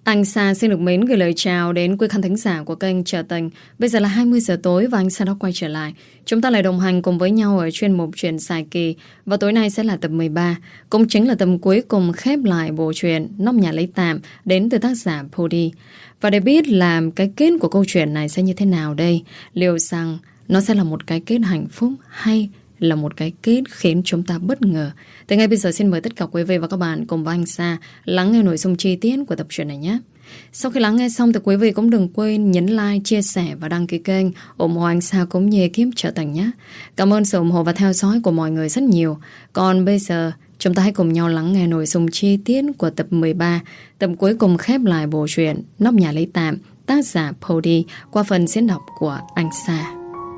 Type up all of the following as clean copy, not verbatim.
Anh Sa xin được mến gửi lời chào đến quý khán thính giả của kênh Trở Tình. Bây giờ là 20 giờ tối và anh Sa đã quay trở lại. Chúng ta lại đồng hành cùng với nhau ở chuyên mục Chuyện Dài Kỳ. Và tối nay sẽ là tập 13, cũng chính là tập cuối cùng khép lại bộ truyện Nóc Nhà Lấy Tạm đến từ tác giả Pody. Và để biết là cái kết của câu chuyện này sẽ như thế nào đây, liệu rằng nó sẽ là một cái kết hạnh phúc hay là một cái kết khiến chúng ta bất ngờ. Từ ngay bây giờ xin mời tất cả quý vị và các bạn cùng với anh Sa lắng nghe nội dung chi tiết của tập truyện này nhé. Sau khi lắng nghe xong thì quý vị cũng đừng quên nhấn like, chia sẻ và đăng ký kênh ủng hộ anh Sa cũng như ekip Trở Tình nhé. Cảm ơn sự ủng hộ và theo dõi của mọi người rất nhiều. Còn bây giờ chúng ta hãy cùng nhau lắng nghe nội dung chi tiết của tập 13, tập cuối cùng khép lại bộ truyện Nóc Nhà Lấy Tạm, tác giả Pody, qua phần diễn đọc của anh Sa.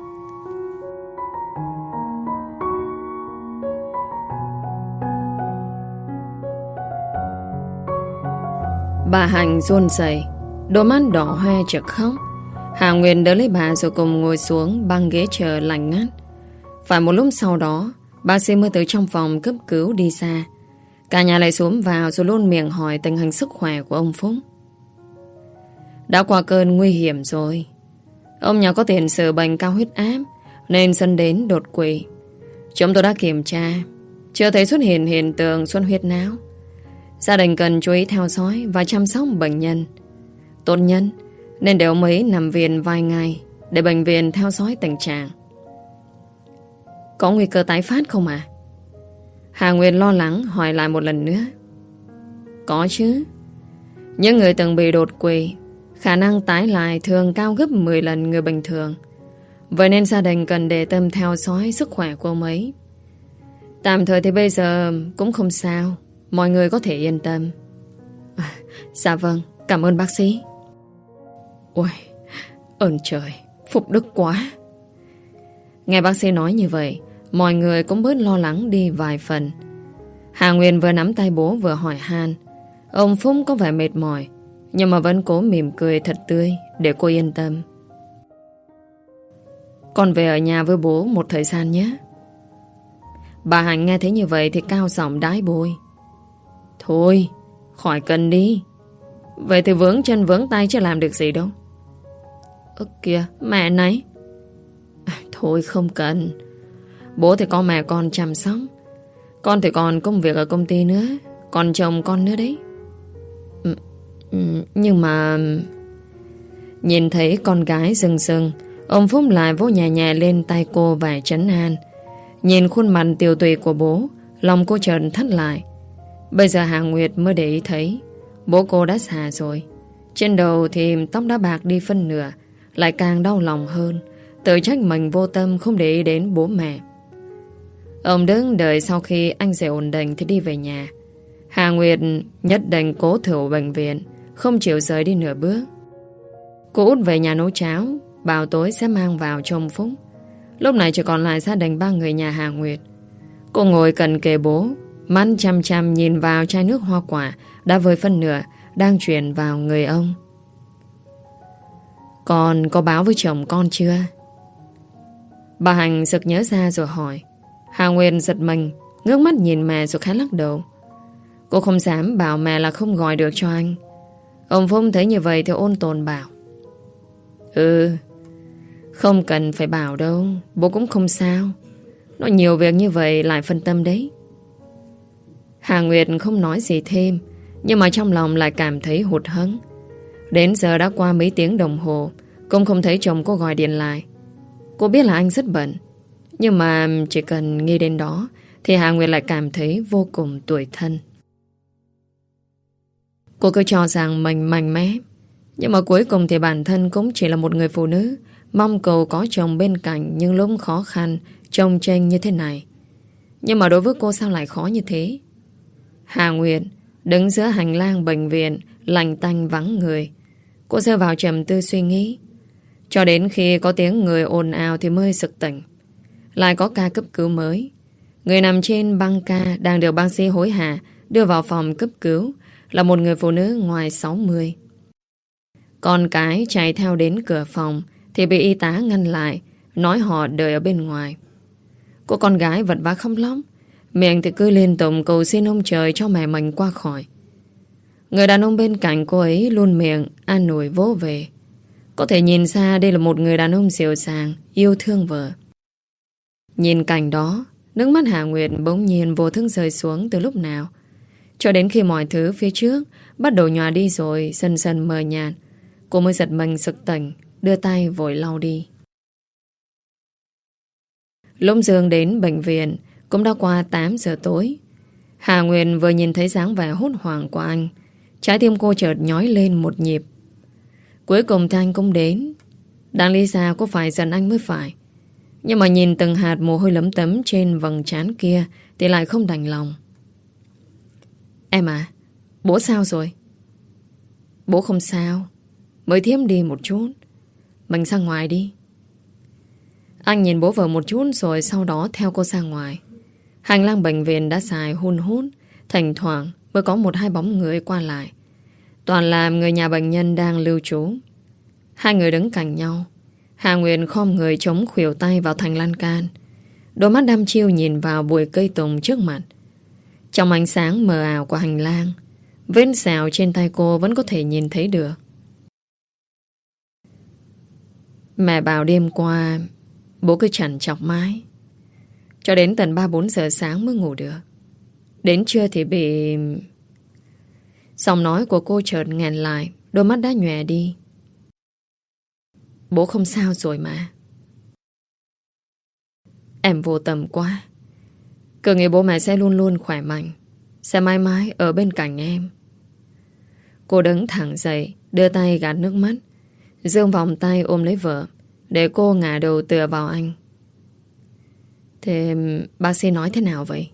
Bà Hạnh run rẩy, đôi mắt đỏ hoe trực khóc. Hà Nguyên đỡ lấy bà rồi cùng ngồi xuống băng ghế chờ lạnh ngắt. Phải một lúc sau đó, bác sĩ mới từ trong phòng cấp cứu đi ra. Cả nhà lại xuống vào rồi luôn miệng hỏi tình hình sức khỏe của ông Phúc. Đã qua cơn nguy hiểm rồi. Ông nhà có tiền sử bệnh cao huyết áp nên dẫn đến đột quỵ. Chúng tôi đã kiểm tra, chưa thấy xuất hiện hiện tượng xuất huyết não. Gia đình cần chú ý theo dõi và chăm sóc bệnh nhân. Tốt nhất nên để ông ấy nằm viện vài ngày để bệnh viện theo dõi tình trạng. Có nguy cơ tái phát không ạ? Hà Nguyên lo lắng hỏi lại một lần nữa. Có chứ. Những người từng bị đột quỵ, khả năng tái lại thường cao gấp 10 lần người bình thường. Vậy nên gia đình cần để tâm theo dõi sức khỏe của ông ấy. Tạm thời thì bây giờ cũng không sao, mọi người có thể yên tâm. Dạ vâng, cảm ơn bác sĩ. Ôi, ơn trời, phục đức quá. Nghe bác sĩ nói như vậy, mọi người cũng bớt lo lắng đi vài phần. Hà Nguyên vừa nắm tay bố vừa hỏi han. Ông Phúc có vẻ mệt mỏi, nhưng mà vẫn cố mỉm cười thật tươi để cô yên tâm. Con về ở nhà với bố một thời gian nhé. Bà Hạnh nghe thấy như vậy thì cao giọng đái bôi. Thôi, khỏi cần đi. Vậy thì vướng chân vướng tay chứ làm được gì đâu. Ơ kìa, mẹ này. Thôi không cần. Bố thì có mẹ con chăm sóc. Con thì còn công việc ở công ty nữa. Còn chồng con nữa đấy. Nhưng mà... Nhìn thấy con gái rưng rưng, ông Phúc lại vỗ nhẹ nhẹ lên tay cô vài trấn an. Nhìn khuôn mặt tiều tụy của bố, lòng cô chợt thắt lại. Bây giờ Hà Nguyệt mới để ý thấy bố cô đã già rồi. Trên đầu thì tóc đã bạc đi phân nửa. Lại càng đau lòng hơn, tự trách mình vô tâm không để ý đến bố mẹ. Ông đứng đợi sau khi anh rể ổn định thì đi về nhà. Hà Nguyệt nhất định cố thủ bệnh viện, không chịu rời đi nửa bước. Cô út về nhà nấu cháo, bảo tối sẽ mang vào cho ông Phúc. Lúc này chỉ còn lại gia đình ba người nhà Hà Nguyệt. Cô ngồi cạnh kề bố, mắt chăm chăm nhìn vào chai nước hoa quả đã vơi phân nửa đang chuyển vào người ông. Con có báo với chồng con chưa? Bà Hạnh sực nhớ ra rồi hỏi. Hà Nguyên giật mình, ngước mắt nhìn mẹ rồi khá lắc đầu. Cô không dám bảo mẹ là không gọi được cho anh. Ông Phúc thấy như vậy thì ôn tồn bảo. Không cần phải bảo đâu, bố cũng không sao. Nó nhiều việc như vậy lại phân tâm đấy. Hà Nguyệt không nói gì thêm, nhưng mà trong lòng lại cảm thấy hụt hẫng. Đến giờ đã qua mấy tiếng đồng hồ, cũng không thấy chồng cô gọi điện lại. Cô biết là anh rất bận, nhưng mà chỉ cần nghĩ đến đó thì Hà Nguyệt lại cảm thấy vô cùng tủi thân. Cô cứ cho rằng mình mạnh mẽ, nhưng mà cuối cùng thì bản thân cũng chỉ là một người phụ nữ mong cầu có chồng bên cạnh nhưng lúc khó khăn, chồng chênh như thế này. Nhưng mà đối với cô sao lại khó như thế? Hà Nguyệt đứng giữa hành lang bệnh viện lạnh tanh vắng người. Cô rơi vào trầm tư suy nghĩ. Cho đến khi có tiếng người ồn ào thì mới sực tỉnh. Lại có ca cấp cứu mới. Người nằm trên băng ca đang được bác sĩ hối hả đưa vào phòng cấp cứu là một người phụ nữ ngoài 60. Con cái chạy theo đến cửa phòng thì bị y tá ngăn lại, nói họ đợi ở bên ngoài. Cô con gái vật vã khóc lóc, miệng thì cứ liên tục cầu xin ông trời cho mẹ mình qua khỏi. Người đàn ông bên cạnh cô ấy luôn miệng an ủi vỗ về. Có thể nhìn ra đây là một người đàn ông dịu dàng, yêu thương vợ. Nhìn cảnh đó, nước mắt Hà Nguyệt bỗng nhiên vô thức rơi xuống từ lúc nào. Cho đến khi mọi thứ phía trước bắt đầu nhòa đi rồi, dần dần mờ nhạt, cô mới giật mình sực tỉnh, đưa tay vội lau đi. Lúc Dương đến bệnh viện cũng đã qua 8 giờ tối. Hà Nguyệt vừa nhìn thấy dáng vẻ hốt hoảng của anh, trái tim cô chợt nhói lên một nhịp. Cuối cùng thì anh cũng đến. Đáng lý ra cô phải giận anh mới phải, nhưng mà nhìn từng hạt mồ hôi lấm tấm trên vầng trán kia thì lại không đành lòng. Em à, bố sao rồi? Bố không sao, mới thiếp đi một chút. Mình ra ngoài đi. Anh nhìn bố vợ một chút rồi sau đó theo cô ra ngoài. Hành lang bệnh viện đã xài hun hút, thỉnh thoảng mới có một hai bóng người qua lại. Toàn là người nhà bệnh nhân đang lưu trú. Hai người đứng cạnh nhau. Hà Nguyệt khom người chống khuỷu tay vào thành lan can, đôi mắt đăm chiêu nhìn vào bụi cây tùng trước mặt. Trong ánh sáng mờ ảo của hành lang, vết sẹo trên tay cô vẫn có thể nhìn thấy được. Mẹ bảo đêm qua bố cứ trằn trọc mãi, cho đến tận 3-4 giờ sáng mới ngủ được. Đến trưa thì bị... Giọng nói của cô chợt nghẹn lại, đôi mắt đã nhòe đi. Bố không sao rồi mà. Em vô tâm quá. Cứ nghĩ bố mẹ sẽ luôn luôn khỏe mạnh, sẽ mãi mãi ở bên cạnh em. Cô đứng thẳng dậy, đưa tay gạt nước mắt. Dương vòng tay ôm lấy vợ, để cô ngả đầu tựa vào anh. Thế bác sĩ nói thế nào vậy?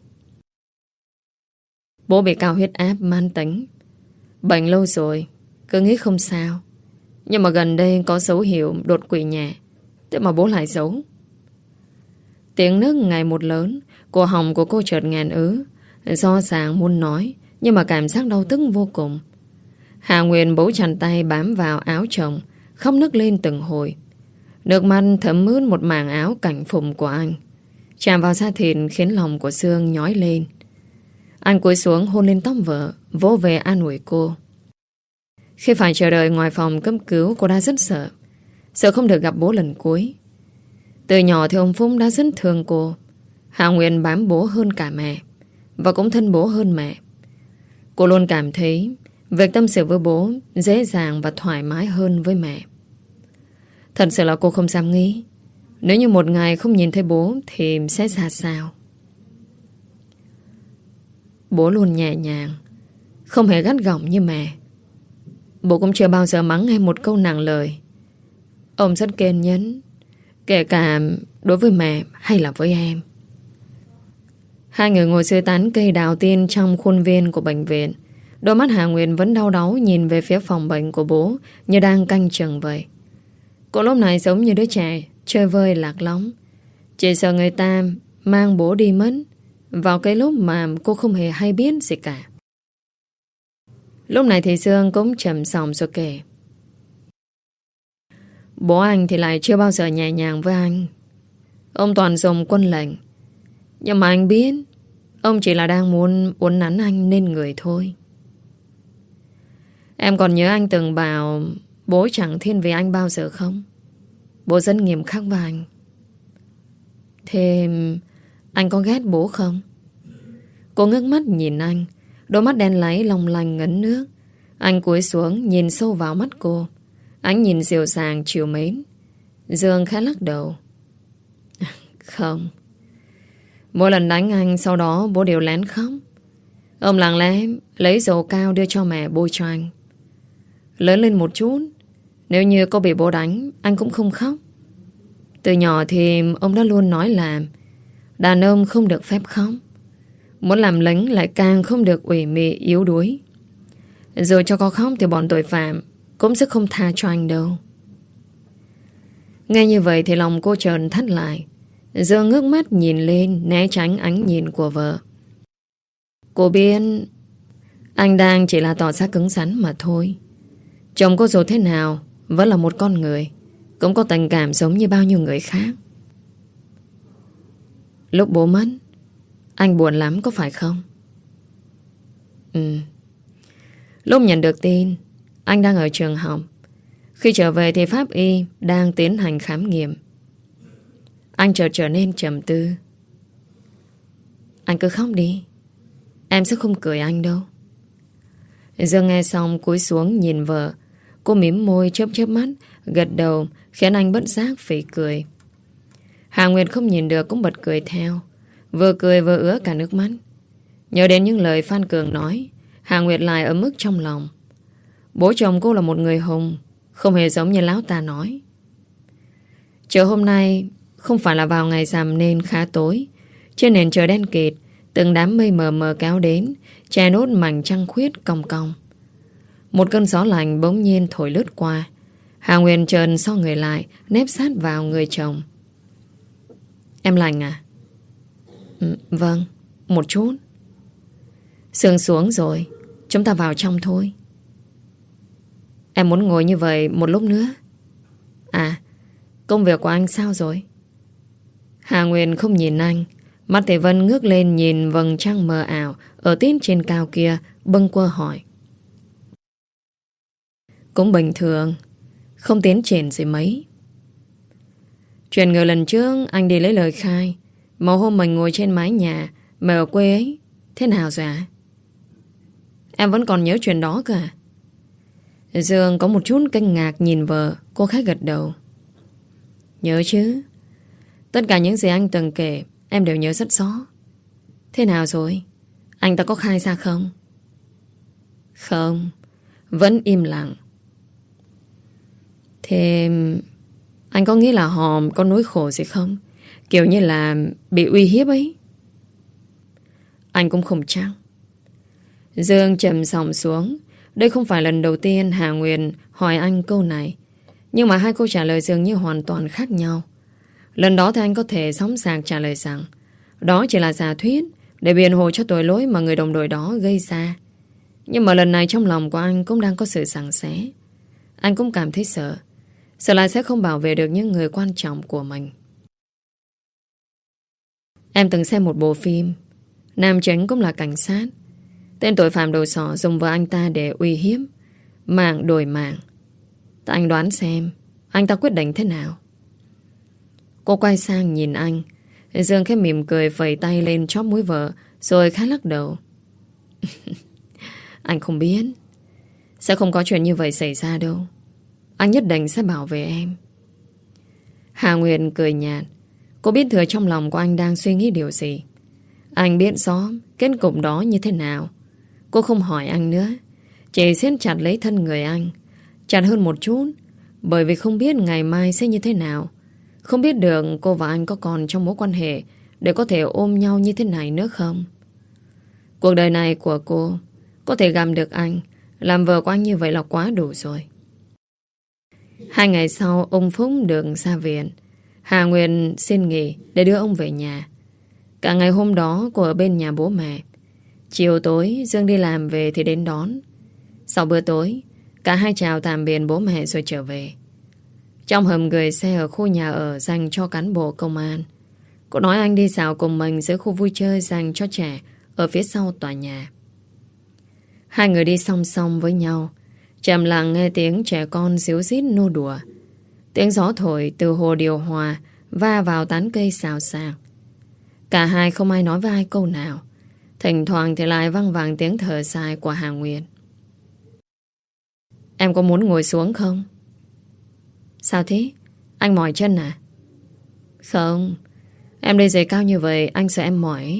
Bố bị cao huyết áp mãn tính, bệnh lâu rồi, cứ nghĩ không sao, nhưng mà gần đây có dấu hiệu đột quỵ nhẹ. Thế mà bố lại giấu. Tiếng nước ngày một lớn, cổ họng của cô chợt nghẹn ứ, do ràng muốn nói, nhưng mà cảm giác đau tức vô cùng. Hà Nguyên bấu chặt tay bám vào áo chồng, khóc nức lên từng hồi. Nước mắt thấm ướt một mảng áo cảnh phục của anh, chạm vào da thịt khiến lòng của Sương nhói lên. Anh cúi xuống hôn lên tóc vợ, vỗ về an ủi cô. Khi phải chờ đợi ngoài phòng cấp cứu, cô đã rất sợ. Sợ không được gặp bố lần cuối. Từ nhỏ thì ông Phúc đã rất thương cô. Hà Nguyên bám bố hơn cả mẹ, và cũng thân bố hơn mẹ. Cô luôn cảm thấy việc tâm sự với bố dễ dàng và thoải mái hơn với mẹ. Thật sự là cô không dám nghĩ nếu như một ngày không nhìn thấy bố thì sẽ ra sao. Bố luôn nhẹ nhàng, không hề gắt gỏng như mẹ. Bố cũng chưa bao giờ mắng em một câu nặng lời. Ông rất kiên nhẫn, kể cả đối với mẹ hay là với em. Hai người ngồi dưới tán cây đào tiên trong khuôn viên của bệnh viện. Đôi mắt Hà Nguyệt vẫn đau đáu nhìn về phía phòng bệnh của bố, như đang canh chừng vậy. Cô lúc này giống như đứa trẻ chơi vơi lạc lõng, chỉ sợ người ta mang bố đi mất vào cái lúc mà cô không hề hay biết gì cả. Lúc này thì Dương cũng trầm giọng rồi kể. Bố anh thì lại chưa bao giờ nhẹ nhàng với anh. Ông toàn dùng quân lệnh. Nhưng mà anh biết ông chỉ là đang muốn uốn nắn anh nên người thôi. Em còn nhớ anh từng bảo bố chẳng thiên về anh bao giờ không? Bố rất nghiêm khắc với anh. Thế anh có ghét bố không? Cô ngước mắt nhìn anh, đôi mắt đen láy long lanh ngấn nước. Anh cúi xuống nhìn sâu vào mắt cô. Anh nhìn dịu dàng chiều mến. Dương khẽ lắc đầu. Không. Mỗi lần đánh anh, sau đó bố đều lén khóc. Ông lặng lẽ lấy dầu cao đưa cho mẹ bôi cho anh. Lớn lên một chút, nếu như có bị bố đánh, anh cũng không khóc. Từ nhỏ thì ông đã luôn nói là đàn ông không được phép khóc. Muốn làm lính lại càng không được ủy mị yếu đuối. Rồi cho có khóc thì bọn tội phạm cũng sẽ không tha cho anh đâu. Nghe như vậy thì lòng cô trợn thắt lại. Giờ ngước mắt nhìn lên, né tránh ánh nhìn của vợ. Cô biết anh đang chỉ là tỏ ra cứng rắn mà thôi. Chồng cô dù thế nào vẫn là một con người, cũng có tình cảm giống như bao nhiêu người khác. Lúc bố mất, anh buồn lắm có phải không? Lúc nhận được tin, anh đang ở trường học. Khi trở về thì pháp y đang tiến hành khám nghiệm. Anh chợt trở nên trầm tư. Anh cứ khóc đi, em sẽ không cười anh đâu. Dương nghe xong cúi xuống nhìn vợ. Cô mím môi chớp chớp mắt, gật đầu, khiến anh bất giác phì cười. Hà Nguyệt không nhìn được cũng bật cười theo, vừa cười vừa ứa cả nước mắt. Nhớ đến những lời Phan Cường nói, Hà Nguyệt lại ở mức trong lòng. Bố chồng cô là một người hùng, không hề giống như lão ta nói. Chiều hôm nay không phải là vào ngày rằm nên khá tối. Trên nền trời đen kịt, từng đám mây mờ mờ kéo đến, che nốt mảnh trăng khuyết cong cong. Một cơn gió lạnh bỗng nhiên thổi lướt qua. Hà Nguyên trần so người lại, nép sát vào người chồng. Em lạnh à? Vâng, một chút. Sương xuống rồi, chúng ta vào trong thôi. Em muốn ngồi như vậy một lúc nữa. À, công việc của anh sao rồi? Hà Nguyên không nhìn anh. Mắt Thể Vân ngước lên nhìn vầng trăng mờ ảo ở tít trên cao kia, bâng quơ hỏi. Cũng bình thường, không tiến triển gì mấy. Chuyện người lần trước anh đi lấy lời khai, mà hôm mình ngồi trên mái nhà mà ở quê ấy, thế nào rồi ạ? Em vẫn còn nhớ chuyện đó cơ à? Dương có một chút kinh ngạc nhìn vợ. Cô khẽ gật đầu. Nhớ chứ. Tất cả những gì anh từng kể em đều nhớ rất rõ. Thế nào rồi? Anh ta có khai ra không? Không, vẫn im lặng. Thế anh có nghĩ là họ có nỗi khổ gì không? Kiểu như là bị uy hiếp ấy. Anh cũng không chắc. Dương trầm giọng xuống. Đây không phải lần đầu tiên Hà Nguyên hỏi anh câu này. Nhưng mà hai câu trả lời dường như hoàn toàn khác nhau. Lần đó thì anh có thể sóng sạc trả lời rằng đó chỉ là giả thuyết để biện hộ cho tội lỗi mà người đồng đội đó gây ra. Nhưng mà lần này trong lòng của anh cũng đang có sự giằng xé. Anh cũng cảm thấy sợ. Sợ là sẽ không bảo vệ được những người quan trọng của mình. Em từng xem một bộ phim, nam chính cũng là cảnh sát. Tên tội phạm đầu sỏ dùng vợ anh ta để uy hiếp, mạng đổi mạng. Tại anh đoán xem anh ta quyết định thế nào? Cô quay sang nhìn anh. Dương khẽ mỉm cười vẩy tay lên chóp mũi vợ, rồi khá lắc đầu. Anh không biết. Sẽ không có chuyện như vậy xảy ra đâu. Anh nhất định sẽ bảo vệ em. Hà Nguyên cười nhạt. Cô biết thừa trong lòng của anh đang suy nghĩ điều gì. Anh biết rõ kết cục đó như thế nào. Cô không hỏi anh nữa, chỉ siết chặt lấy thân người anh, chặt hơn một chút, bởi vì không biết ngày mai sẽ như thế nào. Không biết được cô và anh có còn trong mối quan hệ để có thể ôm nhau như thế này nữa không. Cuộc đời này của cô có thể gặp được anh, làm vợ của anh như vậy là quá đủ rồi. 2 ngày sau, ông Phúc được ra viện. Hà Nguyên xin nghỉ để đưa ông về nhà. Cả ngày hôm đó cô ở bên nhà bố mẹ. Chiều tối Dương đi làm về thì đến đón. Sau bữa tối, cả hai chào tạm biệt bố mẹ rồi trở về. Trong hầm gửi xe ở khu nhà ở dành cho cán bộ công an, cô nói anh đi dạo cùng mình giữa khu vui chơi dành cho trẻ ở phía sau tòa nhà. Hai người đi song song với nhau, trầm lặng nghe tiếng trẻ con ríu rít nô đùa. Tiếng gió thổi từ hồ điều hòa va vào tán cây xào xạc. Cả hai không ai nói với ai câu nào. Thỉnh thoảng thì lại văng vẳng tiếng thở dài của Hà Nguyên. Em có muốn ngồi xuống không? Sao thế? Anh mỏi chân à? Không, em đi giày cao như vậy anh sợ em mỏi.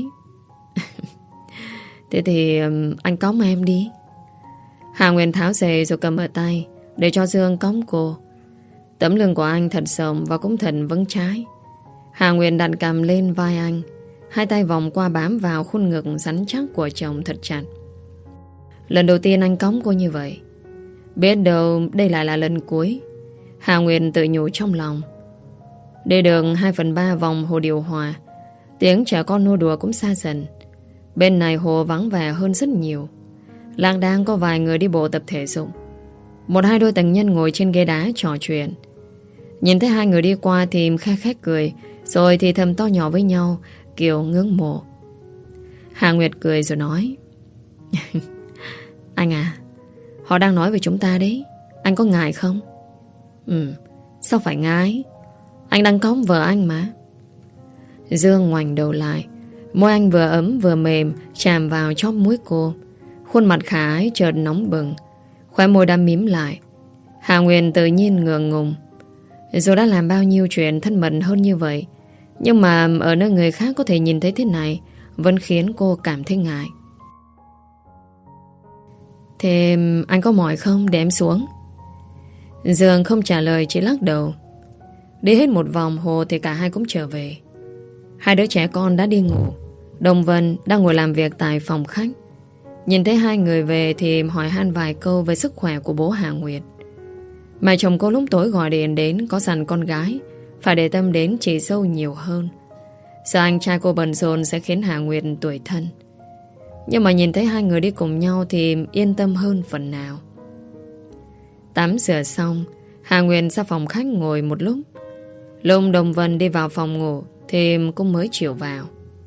Thế thì anh cõng em đi. Hà Nguyên tháo giày rồi cầm ở tay để cho Dương cõng cô. Tấm lưng của anh thật rộng và cũng thật vững chãi. Hà Nguyên đặt cằm lên vai anh, hai tay vòng qua bám vào khuôn ngực rắn chắc của chồng thật chặt. Lần đầu tiên anh cõng cô như vậy. Biết đâu đây lại là lần cuối. Hà Nguyên tự nhủ trong lòng. Đi đường 2/3 vòng hồ điều hòa, tiếng trẻ con nô đùa cũng xa dần. Bên này hồ vắng vẻ hơn rất nhiều. Làng đang có vài người đi bộ tập thể dục. 1-2 đôi tình nhân ngồi trên ghế đá trò chuyện. Nhìn thấy hai người đi qua thì khe khẽ cười, rồi thì thầm to nhỏ với nhau, kiểu ngưỡng mộ. Hà Nguyệt cười rồi nói. Anh à, Họ đang nói về chúng ta đấy. Anh có ngại không? Sao phải ngại? Anh đang cõng vợ anh mà. Dương ngoảnh đầu lại. Môi anh vừa ấm vừa mềm chạm vào chóp mũi cô. Khuôn mặt khả ái chợt nóng bừng. Khóe môi đã mím lại. Hà Nguyên tự nhiên ngượng ngùng. Dù đã làm bao nhiêu chuyện thân mật hơn như vậy, nhưng mà ở nơi người khác có thể nhìn thấy thế này vẫn khiến cô cảm thấy ngại. Thế anh có mỏi không để em xuống? Dương không trả lời, chỉ lắc đầu. Đi hết một vòng hồ thì cả hai cũng trở về. Hai đứa trẻ con đã đi ngủ. Đồng Vân đang ngồi làm việc tại phòng khách. Nhìn thấy hai người về thì hỏi han vài câu về sức khỏe của bố Hà Nguyệt. Mà chồng cô lúc tối gọi điện đến có dặn con gái phải để tâm đến chị dâu nhiều hơn, sợ anh trai cô bận rộn sẽ khiến Hà Nguyệt tủi thân. Nhưng mà nhìn thấy hai người đi cùng nhau thì yên tâm hơn phần nào. Tắm rửa xong, Hà Nguyệt ra phòng khách ngồi một lúc. Lúc Đồng Vân đi vào phòng ngủ thì cô mới chịu vào.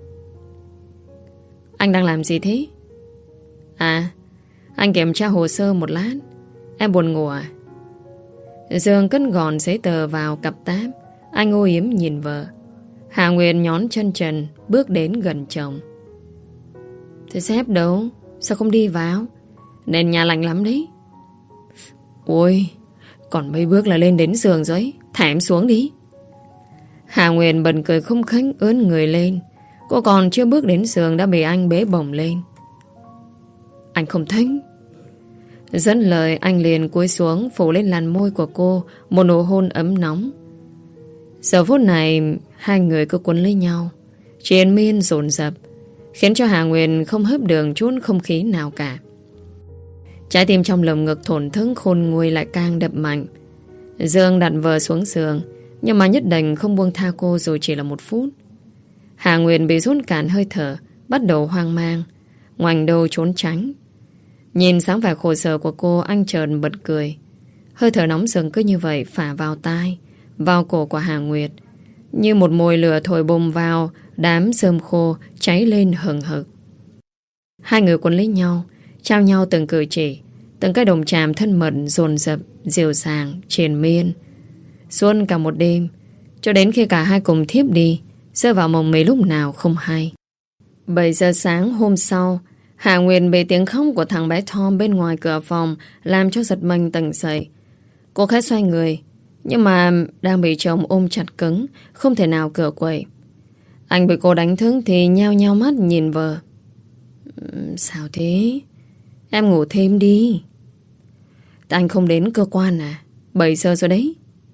Anh đang làm gì thế? À, anh kiểm tra hồ sơ một lát. Em buồn ngủ à? Dương cất gọn giấy tờ vào cặp táp. Anh âu yếm nhìn vợ. Hà Nguyệt nhón chân trần bước đến gần chồng. Thế sếp đâu? Sao không đi vào? Nền nhà lạnh lắm đấy. Ôi, còn mấy bước là lên đến giường rồi. Thả em xuống đi. Hà Nguyệt bật cười không khích ướn người lên. Cô còn chưa bước đến giường đã bị anh bế bổng lên. Anh không thích. Dẫn lời anh liền cúi xuống phủ lên làn môi của cô một nụ hôn ấm nóng. Giờ phút này hai người cứ quấn lấy nhau, triền miên dồn dập, khiến cho Hà Nguyệt không hớp được chút không khí nào cả. Trái tim trong lồng ngực thổn thức khôn nguôi lại càng đập mạnh. Dương đặt vợ xuống giường, nhưng mà nhất định không buông tha cô dù chỉ là một phút. Hà Nguyệt bị rút cạn hơi thở, bắt đầu hoang mang, ngoảnh đầu trốn tránh. Nhìn sáng vẻ khổ sở của cô, anh chợt bật cười. Hơi thở nóng rừng cứ như vậy phả vào tai, vào cổ của Hà Nguyệt, như một mồi lửa thổi bùng vào đám rơm khô cháy lên hừng hực. Hai người quấn lấy nhau, trao nhau từng cử chỉ, từng cái đồng chạm thân mật dồn dập, dịu dàng, triền miên. Suốt cả một đêm, cho đến khi cả hai cùng thiếp đi, rơi vào mộng mê lúc nào không hay. 7 giờ sáng hôm sau, Hà Nguyệt bị tiếng khóc của thằng bé Tom bên ngoài cửa phòng làm cho giật mình tỉnh dậy. Cô khẽ xoay người, nhưng mà đang bị chồng ôm chặt cứng, không thể nào cựa quậy. Anh bị cô đánh thức thì nheo nheo mắt nhìn vợ. Sao thế? Em ngủ thêm đi. Anh không đến cơ quan à? 7 giờ rồi đấy.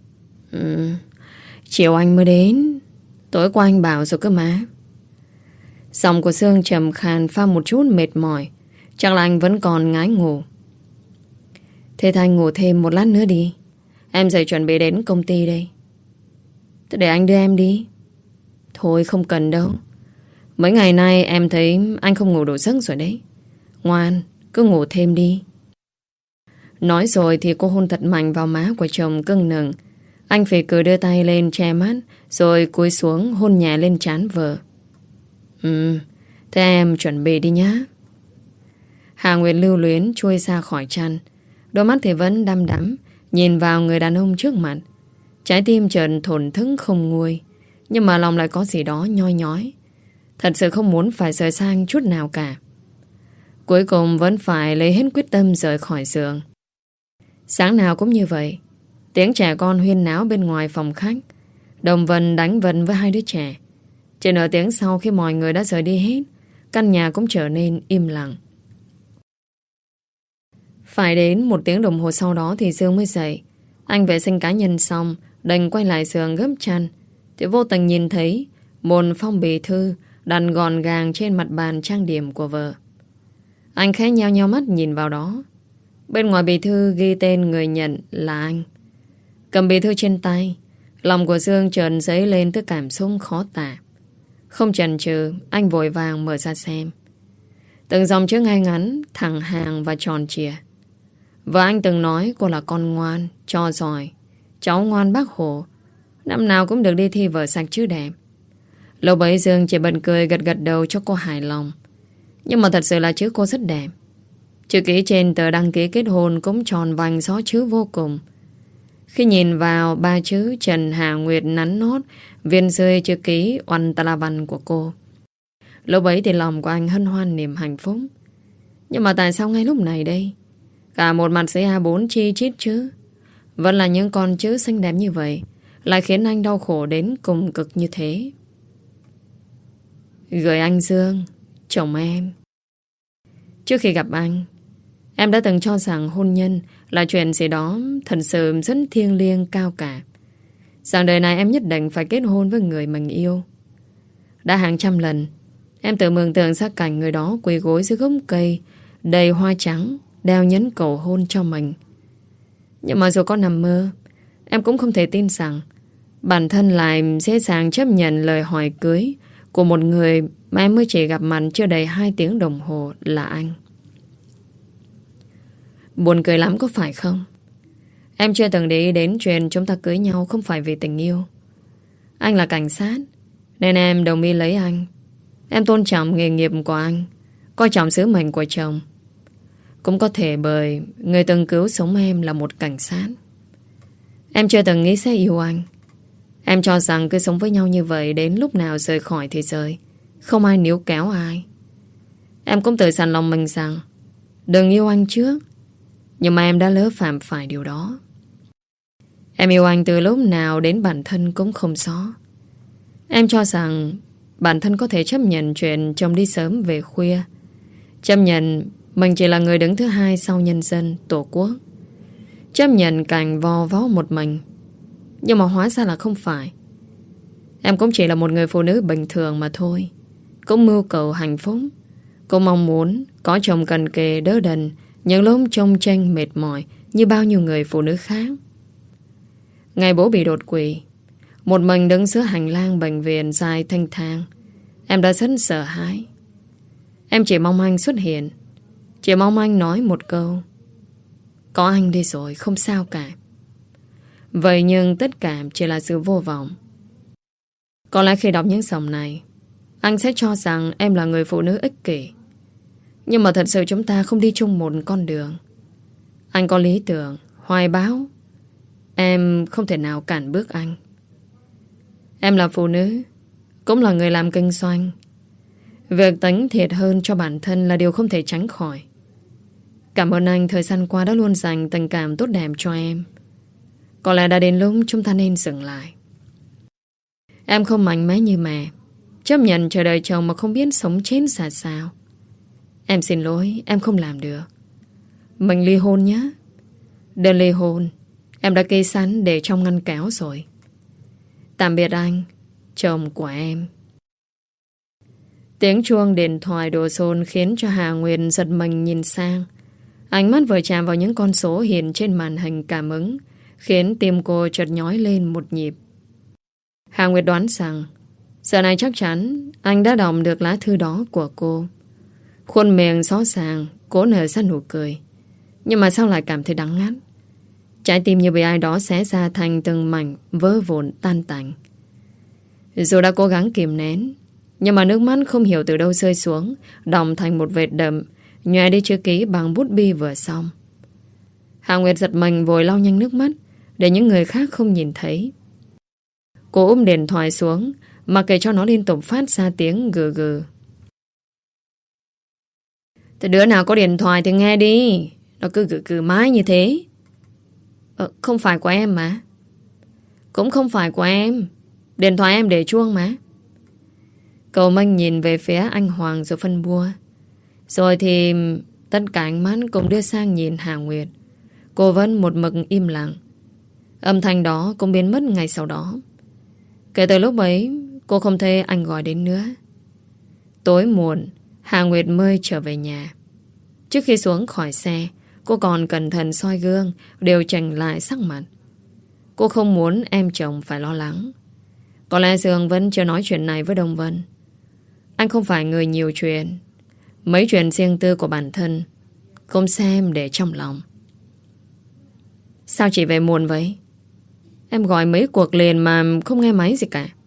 Chiều anh mới đến. Tối qua anh bảo rồi cơ mà. Giọng của Sương trầm khàn pha một chút mệt mỏi. Chắc là anh vẫn còn ngái ngủ. Thế thì anh ngủ thêm một lát nữa đi. Em dậy chuẩn bị đến công ty đây. Thế để anh đưa em đi. Thôi không cần đâu. Mấy ngày nay em thấy anh không ngủ đủ giấc rồi đấy. Ngoan, cứ ngủ thêm đi. Nói rồi thì cô hôn thật mạnh vào má của chồng cưng nừng. Anh phải cứ đưa tay lên che mắt, rồi cúi xuống hôn nhẹ lên trán vợ. Thế em chuẩn bị đi nhá. Hà Nguyệt lưu luyến chui ra khỏi chăn. Đôi mắt thì vẫn đăm đắm nhìn vào người đàn ông trước mặt. Trái tim chợt thổn thức không nguôi, nhưng mà lòng lại có gì đó nhoi nhói. Thật sự không muốn phải rời sang chút nào cả. Cuối cùng vẫn phải lấy hết quyết tâm rời khỏi giường. Sáng nào cũng như vậy. Tiếng trẻ con huyên náo bên ngoài phòng khách. Đồng Vân đánh vần với hai đứa trẻ. Chỉ nửa tiếng sau khi mọi người đã rời đi hết, căn nhà cũng trở nên im lặng. Phải đến 1 tiếng đồng hồ sau đó thì Dương mới dậy. Anh vệ sinh cá nhân xong, đành quay lại giường gấp chăn, thì vô tình nhìn thấy một phong bì thư đặt gọn gàng trên mặt bàn trang điểm của vợ. Anh khẽ nheo nheo mắt nhìn vào đó. Bên ngoài bì thư ghi tên người nhận là anh. Cầm bì thư trên tay, lòng của Dương chợt dấy lên thứ cảm xúc khó tả. Không chần chừ, anh vội vàng mở ra xem. Từng dòng chữ ngay ngắn, thẳng hàng và tròn trịa. Vợ anh từng nói cô là con ngoan, cho giỏi, cháu ngoan bác Hồ, năm nào cũng được đi thi vở sạch chứ đẹp. Lúc bấy Dương chỉ bật cười gật gật đầu cho cô hài lòng. Nhưng mà thật sự là chữ cô rất đẹp. Chữ ký trên tờ đăng ký kết hôn cũng tròn vành xó chữ vô cùng. Khi nhìn vào ba chữ Trần Hà Nguyệt nắn nót viên rơi chữ ký oằn tà la văn của cô, lúc ấy thì lòng của anh hân hoan niềm hạnh phúc. Nhưng mà tại sao ngay lúc này đây, cả một mặt giấy A4 chi chít chữ, vẫn là những con chữ xinh đẹp như vậy, lại khiến anh đau khổ đến cùng cực như thế? Gửi anh Dương, chồng em. Trước khi gặp anh, em đã từng cho rằng hôn nhân là chuyện gì đó thật sự rất thiêng liêng cao cả, rằng đời này em nhất định phải kết hôn với người mình yêu. Đã hàng trăm lần em tự mường tượng ra cảnh người đó quỳ gối dưới gốc cây đầy hoa trắng, đeo nhẫn cầu hôn cho mình. Nhưng mà dù có nằm mơ, em cũng không thể tin rằng bản thân lại dễ dàng chấp nhận lời hỏi cưới của một người mà em mới chỉ gặp mặt chưa đầy 2 tiếng đồng hồ là anh. Buồn cười lắm có phải không? Em chưa từng để ý đến chuyện chúng ta cưới nhau không phải vì tình yêu. Anh là cảnh sát, nên em đồng ý lấy anh. Em tôn trọng nghề nghiệp của anh, coi trọng sứ mệnh của chồng. Cũng có thể bởi người từng cứu sống em là một cảnh sát. Em chưa từng nghĩ sẽ yêu anh. Em cho rằng cứ sống với nhau như vậy, đến lúc nào rời khỏi thì rời, không ai níu kéo ai. Em cũng tự dặn lòng mình rằng đừng yêu anh trước. Nhưng mà em đã lỡ phạm phải điều đó. Em yêu anh từ lúc nào đến bản thân cũng không rõ. Em cho rằng bản thân có thể chấp nhận chuyện chồng đi sớm về khuya, chấp nhận mình chỉ là người đứng thứ hai sau nhân dân, tổ quốc, chấp nhận cảnh vò vó một mình. Nhưng mà hóa ra là không phải. Em cũng chỉ là một người phụ nữ bình thường mà thôi, cũng mưu cầu hạnh phúc, cũng mong muốn có chồng cần kề đỡ đần những lúc trông tranh mệt mỏi như bao nhiêu người phụ nữ khác. Ngày bố bị đột quỵ, một mình đứng giữa hành lang bệnh viện dài thanh thang, em đã rất sợ hãi. Em chỉ mong anh xuất hiện, chỉ mong anh nói một câu: có anh đi rồi, không sao cả. Vậy nhưng tất cả chỉ là sự vô vọng. Có lẽ khi đọc những dòng này, anh sẽ cho rằng em là người phụ nữ ích kỷ. Nhưng mà thật sự chúng ta không đi chung một con đường. Anh có lý tưởng, hoài bão, em không thể nào cản bước anh. Em là phụ nữ, cũng là người làm kinh doanh. Việc tính thiệt hơn cho bản thân là điều không thể tránh khỏi. Cảm ơn anh thời gian qua đã luôn dành tình cảm tốt đẹp cho em. Có lẽ đã đến lúc chúng ta nên dừng lại. Em không mạnh mẽ như mẹ, chấp nhận chờ đợi chồng mà không biết sống chết ra sao. Em xin lỗi, em không làm được. Mình ly hôn nhé. Đơn ly hôn em đã kê sẵn để trong ngăn kéo rồi. Tạm biệt anh, chồng của em. Tiếng chuông điện thoại đổ xôn khiến cho Hà Nguyên giật mình nhìn sang. Ánh mắt vừa chạm vào những con số hiện trên màn hình cảm ứng, khiến tim cô chợt nhói lên một nhịp. Hà Nguyệt đoán rằng giờ này chắc chắn anh đã đọc được lá thư đó của cô. Khuôn miệng rõ ràng cố nở ra nụ cười, nhưng mà sao lại cảm thấy đắng ngắt. Trái tim như bị ai đó xé ra thành từng mảnh vỡ vụn tan tành. Dù đã cố gắng kìm nén, nhưng mà nước mắt không hiểu từ đâu rơi xuống, đọng thành một vệt đậm, nhòe đi chữ ký bằng bút bi vừa xong. Hà Nguyệt giật mình vội lau nhanh nước mắt để những người khác không nhìn thấy. Cô ôm điện thoại xuống, mặc kệ cho nó liên tục phát ra tiếng gừ gừ. Thế đứa nào có điện thoại thì nghe đi, nó cứ gừ gừ mãi như thế. Không phải của em mà. Cũng không phải của em. Điện thoại em để chuông mà. Cậu Minh nhìn về phía anh Hoàng rồi phân bua. Rồi thì tất cả ánh mắt cũng đưa sang nhìn Hà Nguyệt. Cô vẫn một mực im lặng. Âm thanh đó cũng biến mất ngay sau đó. Kể từ lúc ấy cô không thấy anh gọi đến nữa. Tối muộn Hà Nguyệt mới trở về nhà. Trước khi xuống khỏi xe, cô còn cẩn thận soi gương, điều chỉnh lại sắc mặt. Cô không muốn em chồng phải lo lắng. Có lẽ Dương vẫn chưa nói chuyện này với Đông Vân. Anh không phải người nhiều chuyện. Mấy chuyện riêng tư của bản thân không xem để trong lòng. Sao chị về muộn vậy? Em gọi mấy cuộc liền mà không nghe máy gì cả.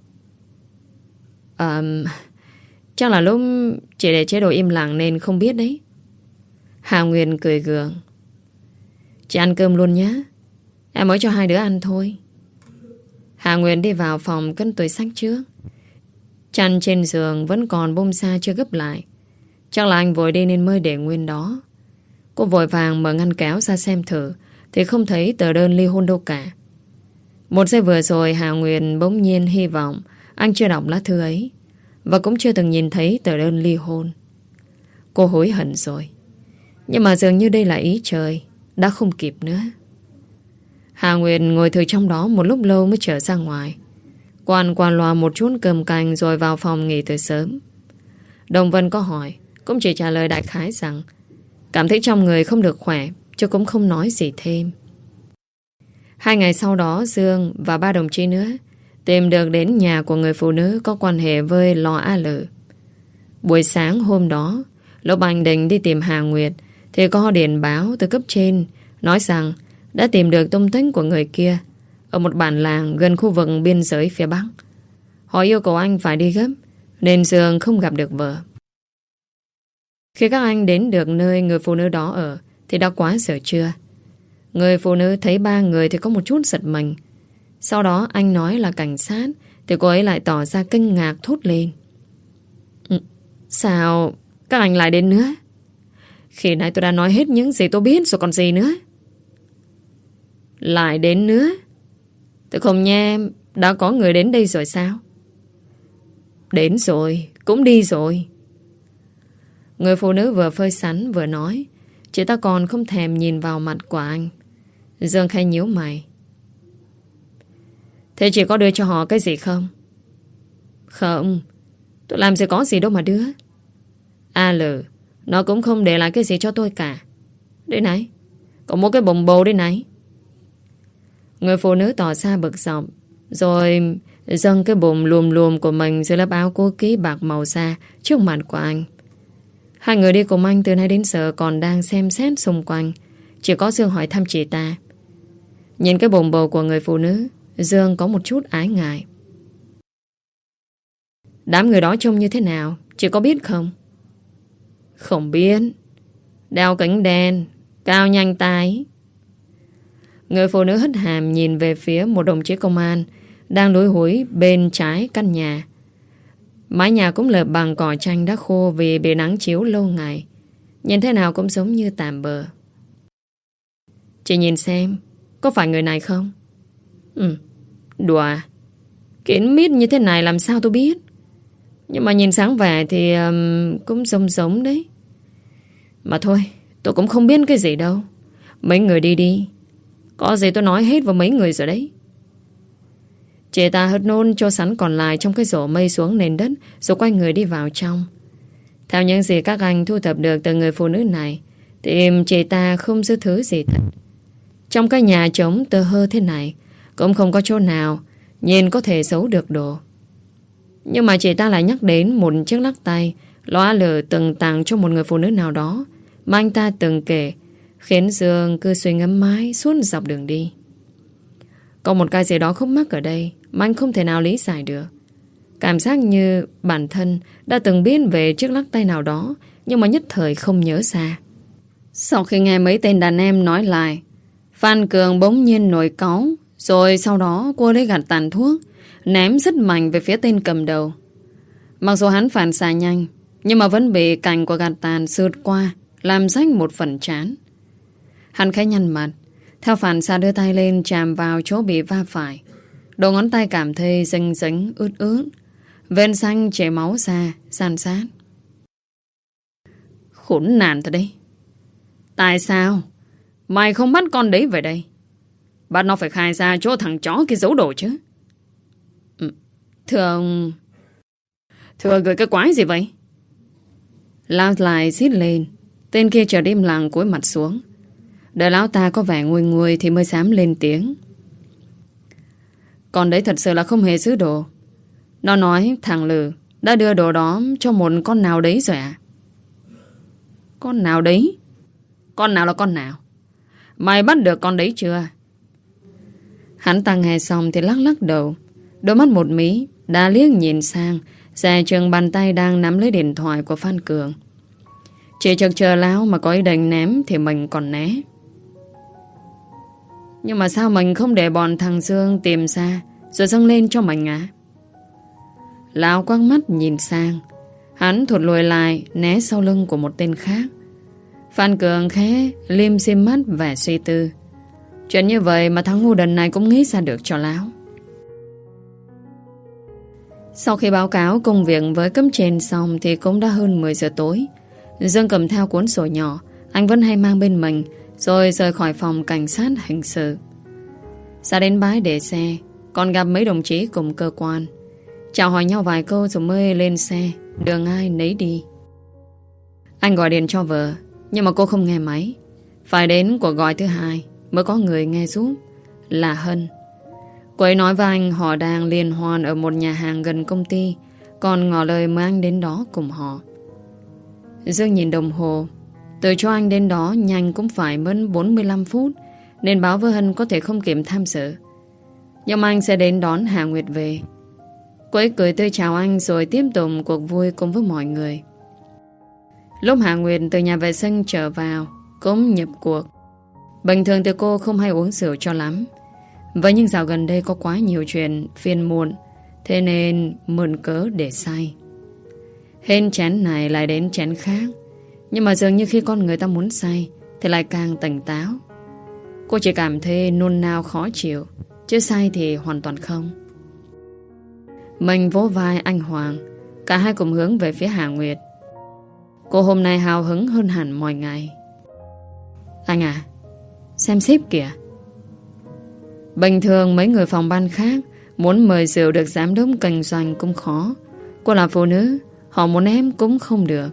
Chắc là lúc chị để chế độ im lặng nên không biết đấy. Hà Nguyên cười gượng. Chị ăn cơm luôn nhé. Em mới cho hai đứa ăn thôi. Hà Nguyên đi vào phòng cất túi xách trước. Chăn trên giường vẫn còn bông xa chưa gấp lại. Chắc là anh vội đi nên mới để nguyên đó. Cô vội vàng mở ngăn kéo ra xem thử thì không thấy tờ đơn ly hôn đâu cả. Một giây vừa rồi Hà Nguyên bỗng nhiên hy vọng anh chưa đọc lá thư ấy và cũng chưa từng nhìn thấy tờ đơn ly hôn. Cô hối hận rồi. Nhưng mà dường như đây là ý trời, đã không kịp nữa. Hà Nguyên ngồi thử trong đó một lúc lâu mới trở ra ngoài. Cô ăn qua loa một chút cơm canh rồi vào phòng nghỉ từ sớm. Đồng Vân có hỏi, cũng chỉ trả lời đại khái rằng cảm thấy trong người không được khỏe, chứ cũng không nói gì thêm. 2 ngày sau đó, Dương và 3 đồng chí nữa tìm được đến nhà của người phụ nữ có quan hệ với Lò A Lử. Buổi sáng hôm đó, lúc anh định đi tìm Hà Nguyệt thì có điện báo từ cấp trên nói rằng đã tìm được tung tích của người kia ở một bản làng gần khu vực biên giới phía Bắc. Họ yêu cầu anh phải đi gấp nên Dương không gặp được vợ. Khi các anh đến được nơi người phụ nữ đó ở thì đã quá giờ trưa. Người phụ nữ thấy 3 người thì có một chút giật mình. Sau đó anh nói là cảnh sát thì cô ấy lại tỏ ra kinh ngạc thốt lên. Sao các anh lại đến nữa? Khi nãy tôi đã nói hết những gì tôi biết rồi còn gì nữa. Lại đến nữa? Tôi không nghe em đã có người đến đây rồi sao? Đến rồi, cũng đi rồi. Người phụ nữ vừa phơi sắn vừa nói. Chị ta còn không thèm nhìn vào mặt của anh. Dương Khai nhíu mày. Thế chị có đưa cho họ cái gì không? Không, tôi làm gì có gì đâu mà đưa. A Lử, nó cũng không để lại cái gì cho tôi cả. Đây này, có một cái bồng bầu đây này. Người phụ nữ tỏ ra bực dọc, rồi dâng cái bụng lùm lùm của mình dưới lớp áo cố ký bạc màu da trước mặt của anh. Hai người đi cùng anh từ nay đến giờ còn đang xem xét xung quanh. Chỉ có Dương hỏi thăm chị ta. Nhìn cái bồng bầu của người phụ nữ, Dương có một chút ái ngại. Đám người đó trông như thế nào, chị có biết không? Không biết. Đeo kính đen, cao nhanh tai. Người phụ nữ hất hàm nhìn về phía một đồng chí công an đang lúi húi bên trái căn nhà. Mái nhà cũng lợp bằng cỏ tranh đã khô vì bị nắng chiếu lâu ngày. Nhìn thế nào cũng giống như tạm bợ. Chị nhìn xem, có phải người này không? Đùa à? Kín mít như thế này làm sao tôi biết? Nhưng mà nhìn sáng vẻ thì cũng giống giống đấy. Mà thôi, tôi cũng không biết cái gì đâu. Mấy người đi đi. Có gì tôi nói hết với mấy người rồi đấy. Chị ta hất nôn cho sắn còn lại trong cái rổ mây xuống nền đất, rồi quay người đi vào trong. Theo những gì các anh thu thập được từ người phụ nữ này thì chị ta không giữ thứ gì thật. Trong cái nhà trống tơ hơ thế này cũng không có chỗ nào nhìn có thể giấu được đồ. Nhưng mà chị ta lại nhắc đến một chiếc lắc tay Lò A Lử từng tặng cho một người phụ nữ nào đó mà anh ta từng kể, khiến Dương cứ suy ngẫm mãi suốt dọc đường đi. Có một cái gì đó khúc mắc ở đây mà anh không thể nào lý giải được. Cảm giác như bản thân đã từng biết về chiếc lắc tay nào đó, nhưng mà nhất thời không nhớ ra. Sau khi nghe mấy tên đàn em nói lại, Phan Cường bỗng nhiên nổi cáu. Rồi sau đó cô lấy gạt tàn thuốc ném rất mạnh về phía tên cầm đầu. Mặc dù hắn phản xạ nhanh, nhưng mà vẫn bị cành của gạt tàn sượt qua, làm rách một phần trán. Hắn khẽ nhăn mặt, theo phản xạ đưa tay lên chạm vào chỗ bị va phải. Đầu ngón tay cảm thấy dính dính ướt ướt, vết xanh chảy máu ra san sát. Khốn nạn thật đấy. Tại sao mày không bắt con đấy về đây? Bắt nó phải khai ra chỗ thằng chó kia giấu đồ chứ. Thưa ông... Thưa gửi cái quái gì vậy? Lão lại xít lên. Tên kia trở im lặng cúi mặt xuống. Đợi lão ta có vẻ nguôi nguôi thì mới dám lên tiếng. Con đấy thật sự là không hề giữ đồ. Nó nói thằng Lử đã đưa đồ đó cho một con nào đấy rồi à? Con nào đấy? Con nào là con nào? Mày bắt được con đấy chưa? Hắn ta nghe xong thì lắc lắc đầu. Đôi mắt một mí đã liếc nhìn sang, dè chừng bàn tay đang nắm lấy điện thoại của Phan Cường. Chỉ chực chờ Lão mà có ý định ném thì mình còn né. Nhưng mà sao mình không để bọn thằng Dương tìm ra rồi dâng lên cho mình à? Lão quắc mắt nhìn sang. Hắn thụt lùi lại, né sau lưng của một tên khác. Phan Cường khẽ liêm xiêm mắt vẻ suy tư. Chuyện như vậy mà thằng ngu đần này cũng nghĩ ra được cho Lão. Sau khi báo cáo công việc với cấp trên xong thì cũng đã hơn 10 giờ tối. Dương cầm theo cuốn sổ nhỏ anh vẫn hay mang bên mình, rồi rời khỏi phòng cảnh sát hình sự. Ra đến bãi để xe, còn gặp mấy đồng chí cùng cơ quan. Chào hỏi nhau vài câu rồi mới lên xe, đường ai nấy đi. Anh gọi điện cho vợ, nhưng mà cô không nghe máy. Phải đến cuộc gọi thứ hai mới có người nghe giúp, là Hân. Cô ấy nói với anh họ đang liên hoan ở một nhà hàng gần công ty, còn ngỏ lời mời anh đến đó cùng họ. Dương nhìn đồng hồ, từ cho anh đến đó nhanh cũng phải mất 45 phút, nên báo với Hân có thể không kịp tham dự. Nhưng mà anh sẽ đến đón Hà Nguyệt về. Cô ấy cười tươi chào anh rồi tiếp tục cuộc vui cùng với mọi người. Lúc Hà Nguyệt từ nhà vệ sinh trở vào cũng nhập cuộc. Bình thường thì cô không hay uống rượu cho lắm. Vậy nhưng dạo gần đây có quá nhiều chuyện phiền muộn, thế nên mượn cớ để say. Hết chén này lại đến chén khác. Nhưng mà dường như khi con người ta muốn say thì lại càng tỉnh táo. Cô chỉ cảm thấy nôn nao khó chịu, chứ say thì hoàn toàn không. Mình vỗ vai anh Hoàng, cả hai cùng hướng về phía Hà Nguyệt. Cô hôm nay hào hứng hơn hẳn mọi ngày. Anh à, xem sếp kìa. Bình thường mấy người phòng ban khác muốn mời rượu được giám đốc kinh doanh cũng khó. Cô là phụ nữ, họ muốn em cũng không được.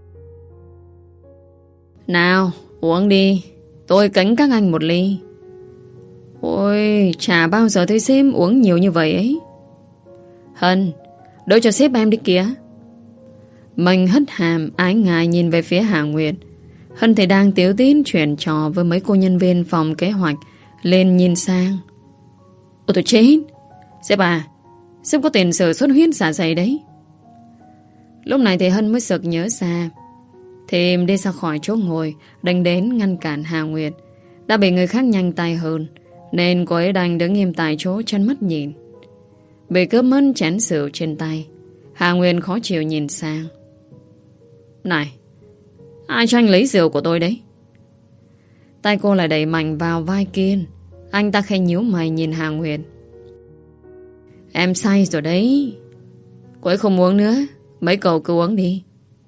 Nào, uống đi, tôi kính các anh một ly. Ôi, chả bao giờ thấy sếp uống nhiều như vậy ấy. Hân, đổ cho sếp em đi kìa. Mình hất hàm ái ngại nhìn về phía Hà Nguyệt. Hân thì đang tíu tín chuyện trò với mấy cô nhân viên phòng kế hoạch, lên nhìn sang. Ôi tôi chết. Sếp à, sếp có tiền sử xuất huyết dạ dày đấy. Lúc này thì Hân mới sực nhớ ra. Thì đi ra khỏi chỗ ngồi, đánh đến ngăn cản Hà Nguyệt. Đã bị người khác nhanh tay hơn, nên cô ấy đành đứng im tại chỗ chân mắt nhìn. Bị cướp mất chén rượu trên tay, Hà Nguyệt khó chịu nhìn sang. Này, ai cho anh lấy rượu của tôi đấy? Tay cô lại đẩy mạnh vào vai Kiên. Anh ta khẽ nhíu mày nhìn Hà Nguyệt. Em say rồi đấy. Cô ấy không uống nữa, mấy cậu cứ uống đi.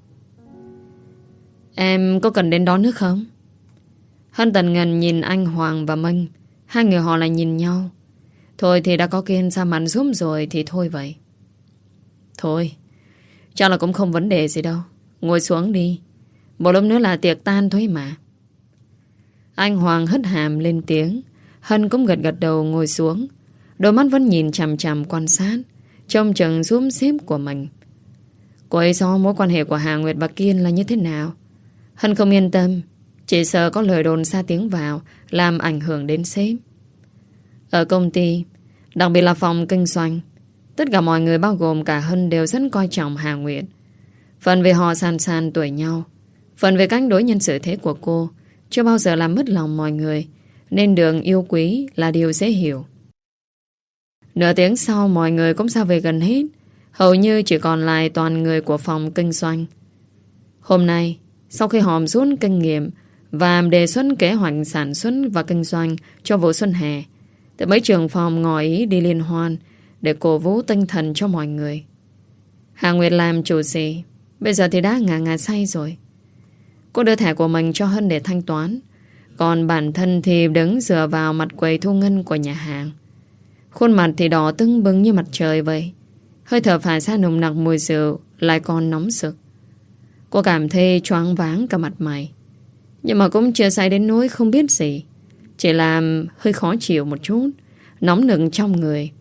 Em có cần đến đó nước không? Hân tần ngần nhìn anh Hoàng và Minh. Hai người họ lại nhìn nhau. Thôi thì đã có Kiên ra mặt giúp rồi thì thôi vậy. Thôi, chắc là cũng không vấn đề gì đâu. Ngồi xuống đi. Một lúc nữa là tiệc tan thôi mà. Anh Hoàng hất hàm lên tiếng. Hân cũng gật gật đầu ngồi xuống. Đôi mắt vẫn nhìn chằm chằm quan sát, trông chừng giúp sếp của mình. Cô ấy do mối quan hệ của Hà Nguyệt và Kiên là như thế nào? Hân không yên tâm, chỉ sợ có lời đồn xa tiếng vào làm ảnh hưởng đến sếp. Ở công ty, đặc biệt là phòng kinh doanh, tất cả mọi người bao gồm cả Hân đều rất coi trọng Hà Nguyệt. Phần vì họ san san tuổi nhau, phần về cách đối nhân xử thế của cô chưa bao giờ làm mất lòng mọi người, nên đường yêu quý là điều dễ hiểu. Nửa tiếng sau mọi người cũng ra về gần hết. Hầu như chỉ còn lại toàn người của phòng kinh doanh. Hôm nay, sau khi họp rút kinh nghiệm và đề xuất kế hoạch sản xuất và kinh doanh cho vụ xuân hè, thì mấy trưởng phòng ngỏ ý đi liên hoan để cổ vũ tinh thần cho mọi người. Hà Nguyệt làm chủ gì, bây giờ thì đã ngà say rồi. Cô đưa thẻ của mình cho Hân để thanh toán, còn bản thân thì đứng dựa vào mặt quầy thu ngân của nhà hàng. Khuôn mặt thì đỏ tưng bừng như mặt trời vậy. Hơi thở phả ra nồng nặc mùi rượu, lại còn nóng sực. Cô cảm thấy choáng váng cả mặt mày. Nhưng mà cũng chưa say đến nỗi không biết gì, chỉ làm hơi khó chịu một chút, nóng nực trong người.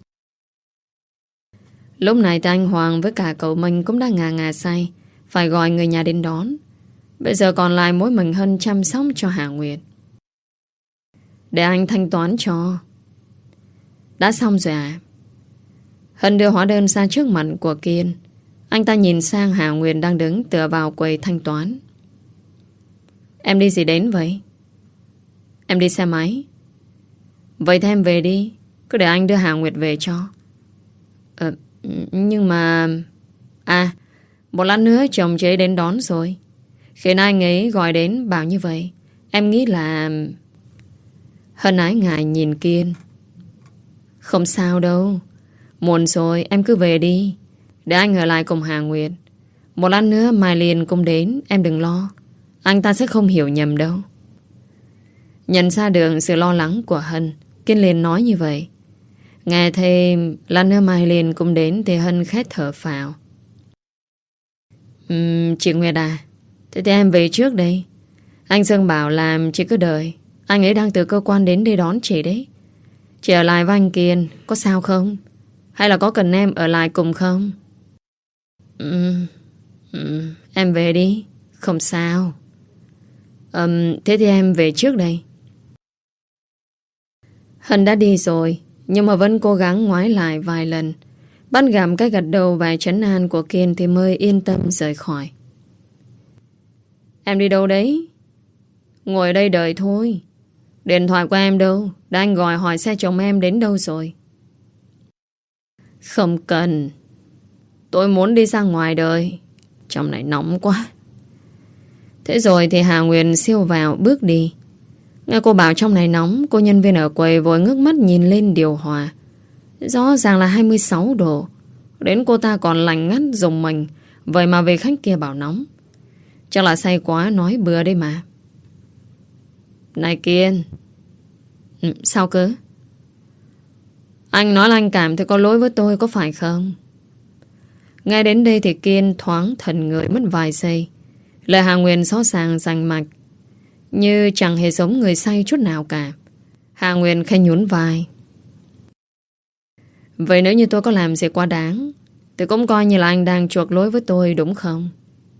Lúc này thì anh Hoàng với cả cậu mình cũng đang ngà say, phải gọi người nhà đến đón. Bây giờ còn lại mỗi mình Hân chăm sóc cho Hà Nguyệt. Để anh thanh toán cho. Đã xong rồi à? Hân đưa hóa đơn ra trước mặt của Kiên. Anh ta nhìn sang Hà Nguyệt đang đứng tựa vào quầy thanh toán. Em đi gì đến vậy? Em đi xe máy. Vậy thì em về đi. Cứ để anh đưa Hà Nguyệt về cho. Nhưng mà... À, một lát nữa chồng chị ấy đến đón rồi. Khi nào anh ấy gọi đến bảo như vậy, em nghĩ là... Hân ái ngại nhìn Kiên. Không sao đâu. Muộn rồi em cứ về đi. Để anh ở lại cùng Hà Nguyệt. Một lát nữa Mai Liên cũng đến. Em đừng lo. Anh ta sẽ không hiểu nhầm đâu. Nhận ra được sự lo lắng của Hân, Kiên liền nói như vậy. Nghe thêm lát nữa Mai Liên cũng đến thì Hân khét thở phào. Chị Nguyệt à, thế thì em về trước đây. Anh Dương bảo làm chị cứ đợi. Anh ấy đang từ cơ quan đến để đón chị đấy. Chị ở lại với anh Kiên có sao không? Hay là có cần em ở lại cùng không? Em về đi. Không sao. Thế thì em về trước đây. Hân đã đi rồi, nhưng mà vẫn cố gắng ngoái lại vài lần. Bắt gặp cái gật đầu vài trấn an của Kiên thì mới yên tâm rời khỏi. Em đi đâu đấy? Ngồi ở đây đợi thôi. Điện thoại của em đâu? Đã anh gọi hỏi xe chồng em đến đâu rồi? Không cần. Tôi muốn đi ra ngoài đời. Trong này nóng quá. Thế rồi thì Hà Nguyên siêu vào bước đi. Nghe cô bảo trong này nóng, cô nhân viên ở quầy vội ngước mắt nhìn lên điều hòa. Rõ ràng là 26 độ. Đến cô ta còn lạnh ngắt dùng mình. Vậy mà về khách kia bảo nóng. Chắc là say quá nói bừa đây mà. Này Kiên. Sao cơ? Anh nói là anh cảm thấy có lỗi với tôi có phải không? Ngay đến đây thì Kiên thoáng thần người mất vài giây. Lời Hà Nguyên rõ ràng rành mạch, như chẳng hề giống người say chút nào cả. Hà Nguyên khẽ nhún vai. Vậy nếu như tôi có làm gì quá đáng thì cũng coi như là anh đang chuộc lỗi với tôi đúng không?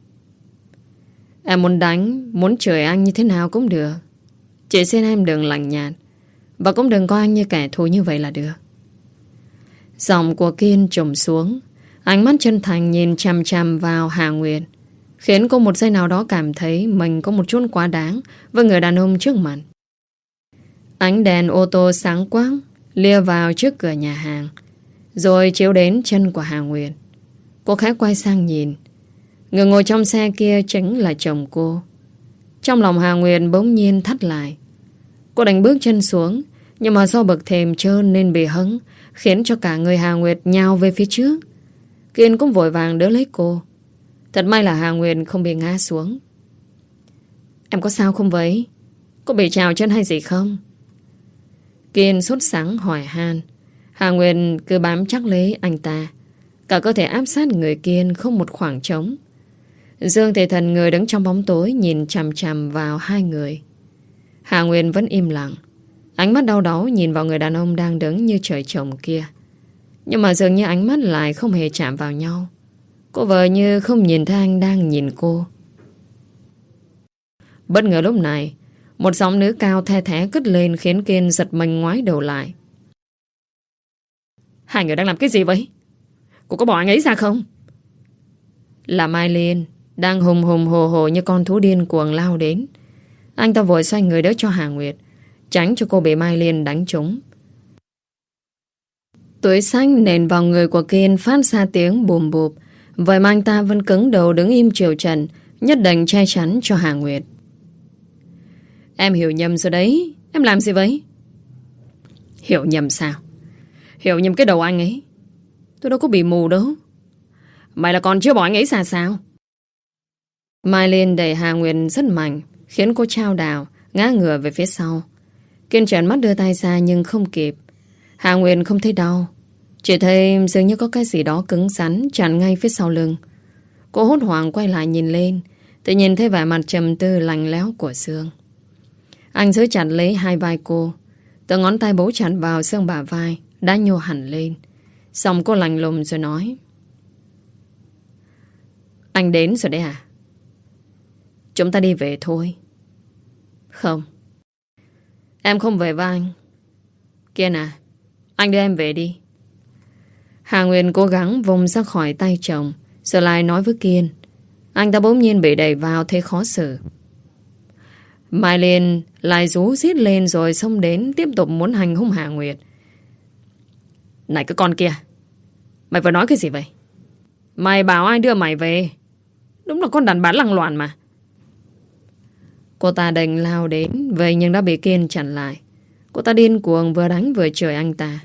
Em muốn đánh, muốn chửi anh như thế nào cũng được. Chỉ xin em đừng lạnh nhạt, và cũng đừng coi anh như kẻ thù như vậy là được. Giọng của Kiên trùng xuống, ánh mắt chân thành nhìn chằm chằm vào Hà Nguyên, khiến cô một giây nào đó cảm thấy mình có một chút quá đáng với người đàn ông trước mặt. Ánh đèn ô tô sáng quắc lia vào trước cửa nhà hàng, rồi chiếu đến chân của Hà Nguyên. Cô khẽ quay sang nhìn. Người ngồi trong xe kia chính là chồng cô. Trong lòng Hà Nguyên bỗng nhiên thắt lại. Cô đánh bước chân xuống, nhưng mà do bậc thềm trơn nên bị hững, khiến cho cả người Hà Nguyệt nhào về phía trước. Kiên cũng vội vàng đỡ lấy cô. Thật may là Hà Nguyệt không bị ngã xuống. Em có sao không vậy? Có bị trào chân hay gì không? Kiên sốt sắng hỏi han. Hà Nguyệt cứ bám chắc lấy anh ta. Cả cơ thể áp sát người Kiên không một khoảng trống. Dương thì thần người đứng trong bóng tối nhìn chằm chằm vào hai người. Hà Nguyên vẫn im lặng, ánh mắt đau đáu nhìn vào người đàn ông đang đứng như trời trồng kia. Nhưng mà dường như ánh mắt lại không hề chạm vào nhau. Cô vợ như không nhìn thấy anh đang nhìn cô. Bất ngờ lúc này, một giọng nữ cao the thé cất lên khiến Kiên giật mình ngoái đầu lại. Hai người đang làm cái gì vậy? Cô có bỏ anh ấy ra không? Là Mai Liên đang hùng hùng hồ hồ như con thú điên cuồng lao đến. Anh ta vội xoay người đỡ cho Hà Nguyệt, tránh cho cô bị Mai Liên đánh trúng. Túi sách nện vào người của Kiên phát ra tiếng bùm bụp. Vậy mà anh ta vẫn cứng đầu đứng im chiều trần, nhất định che chắn cho Hà Nguyệt. Em hiểu nhầm rồi đấy. Em làm gì vậy? Hiểu nhầm sao? Hiểu nhầm cái đầu anh ấy. Tôi đâu có bị mù đâu. Mày là còn chưa bỏ anh ấy ra sao? Mai Liên đẩy Hà Nguyệt rất mạnh, khiến cô chao đảo, ngã ngửa về phía sau. Kiên trợn mắt đưa tay ra nhưng không kịp. Hà Nguyệt không thấy đau, chỉ thấy dường như có cái gì đó cứng rắn chặn ngay phía sau lưng. Cô hốt hoảng quay lại nhìn lên, thì nhìn thấy vẻ mặt trầm tư lạnh lẽo của Dương. Anh giữ chặt lấy hai vai cô, từ ngón tay bấu chặt vào xương bả vai đã nhô hẳn lên. Xong cô lạnh lùng rồi nói: Anh đến rồi đấy à? Chúng ta đi về thôi. Không, em không về với anh. Kiên à, anh đưa em về đi. Hà Nguyên cố gắng vùng ra khỏi tay chồng, rồi lại nói với Kiên. Anh ta bỗng nhiên bị đẩy vào thấy khó xử. Mai Liên lại rú rít lên rồi xông đến tiếp tục muốn hành hung Hà Nguyệt. Này cái con kia, mày vừa nói cái gì vậy? Mày bảo ai đưa mày về? Đúng là con đàn bà lăng loàn mà. Cô ta định lao đến, vậy nhưng đã bị Kiên chặn lại. Cô ta điên cuồng vừa đánh vừa chửi anh ta.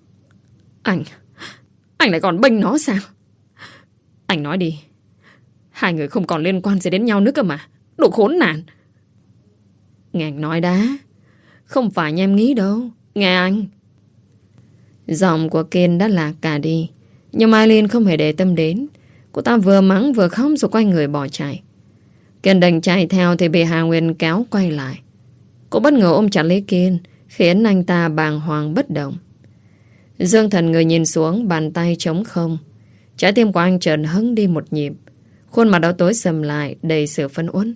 Anh lại còn bênh nó sao? Anh nói đi. Hai người không còn liên quan gì đến nhau nữa cơ mà. Đồ khốn nạn. Nghe anh nói đã. Không phải như em nghĩ đâu. Nghe anh. Giọng của Kiên đã lạc cả đi. Nhưng Mai Liên không hề để tâm đến. Cô ta vừa mắng vừa khóc rồi quay người bỏ chạy. Kiên định chạy theo thì bị Hà Nguyên kéo quay lại. Cô bất ngờ ôm chặt lấy Kiên, khiến anh ta bàng hoàng bất động. Dương Thần người nhìn xuống, bàn tay trống không. Trái tim của anh chợt hững đi một nhịp. Khuôn mặt đó tối sầm lại, đầy sự phân uất.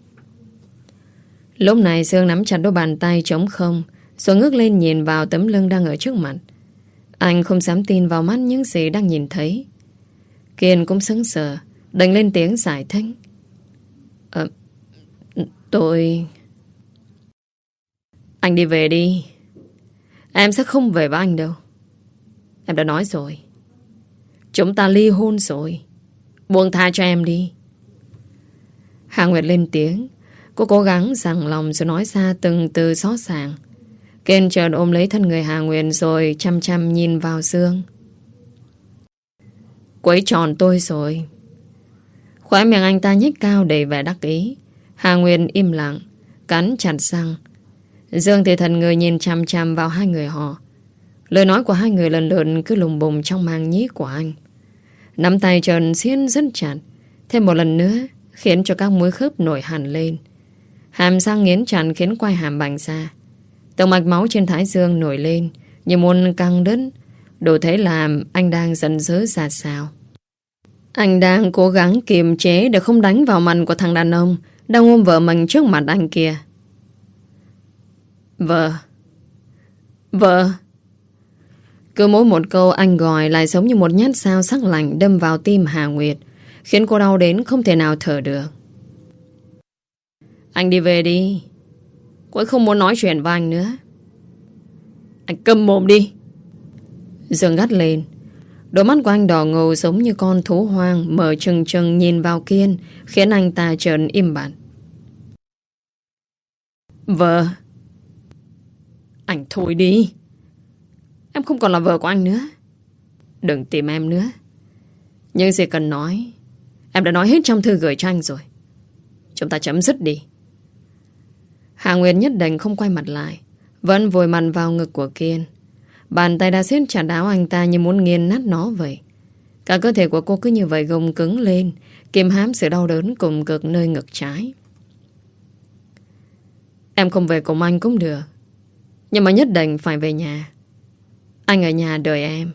Lúc này Dương nắm chặt đôi bàn tay trống không, rồi ngước lên nhìn vào tấm lưng đang ở trước mặt. Anh không dám tin vào mắt những gì đang nhìn thấy. Kiên cũng sững sờ, đành lên tiếng giải thích. Tôi... Anh đi về đi. Em sẽ không về với anh đâu. Em đã nói rồi. Chúng ta ly hôn rồi. Buông tha cho em đi. Hà Nguyệt lên tiếng. Cô cố gắng dằn lòng rồi nói ra từng từ xót sàng. Kiên chợt ôm lấy thân người Hà Nguyệt rồi chăm chăm nhìn vào Dương. Quấy tròn tôi rồi. Khóe miệng anh ta nhếch cao đầy vẻ đắc ý. Hà Nguyệt im lặng, cắn chặt răng. Dương thì thần người nhìn chăm chăm vào hai người họ. Lời nói của hai người lần lượt cứ lùng bùng trong màng nhĩ của anh. Nắm tay trần xiên rất chặt. Thêm một lần nữa khiến cho các múi khớp nổi hẳn lên. Hàm răng nghiến chặt khiến quai hàm bành ra. Từng mạch máu trên thái dương nổi lên như muốn căng đứt. Đủ thấy là anh đang giận dữ ra sao. Anh đang cố gắng kiềm chế để không đánh vào mặt của thằng đàn ông đang ôm vợ mình trước mặt anh kia. Vợ. Cứ mỗi một câu anh gọi lại giống như một nhát dao sắc lạnh đâm vào tim Hà Nguyệt, khiến cô đau đến không thể nào thở được. Anh đi về đi. Cô ấy không muốn nói chuyện với anh nữa. Anh câm mồm đi. Dương gắt lên. Đôi mắt của anh đỏ ngầu giống như con thú hoang mở trừng trừng nhìn vào Kiên, khiến anh ta trở im bặt. Vợ. Anh thôi đi. Em không còn là vợ của anh nữa. Đừng tìm em nữa. Nhưng gì cần nói em đã nói hết trong thư gửi cho anh rồi. Chúng ta chấm dứt đi. Hà Nguyệt nhất định không quay mặt lại, vẫn vùi mặt vào ngực của Kiên. Bàn tay đã siết chặt áo anh ta như muốn nghiền nát nó vậy. Cả cơ thể của cô cứ như vậy gồng cứng lên, kiềm hãm sự đau đớn cùng cực nơi ngực trái. Em không về cùng anh cũng được, nhưng mà nhất định phải về nhà. Anh ở nhà đợi em.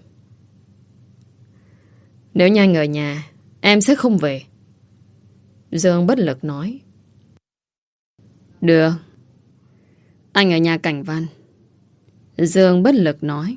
Nếu như anh ở nhà, em sẽ không về. Dương bất lực nói. Được. Anh ở nhà Cảnh Văn. Dương bất lực nói.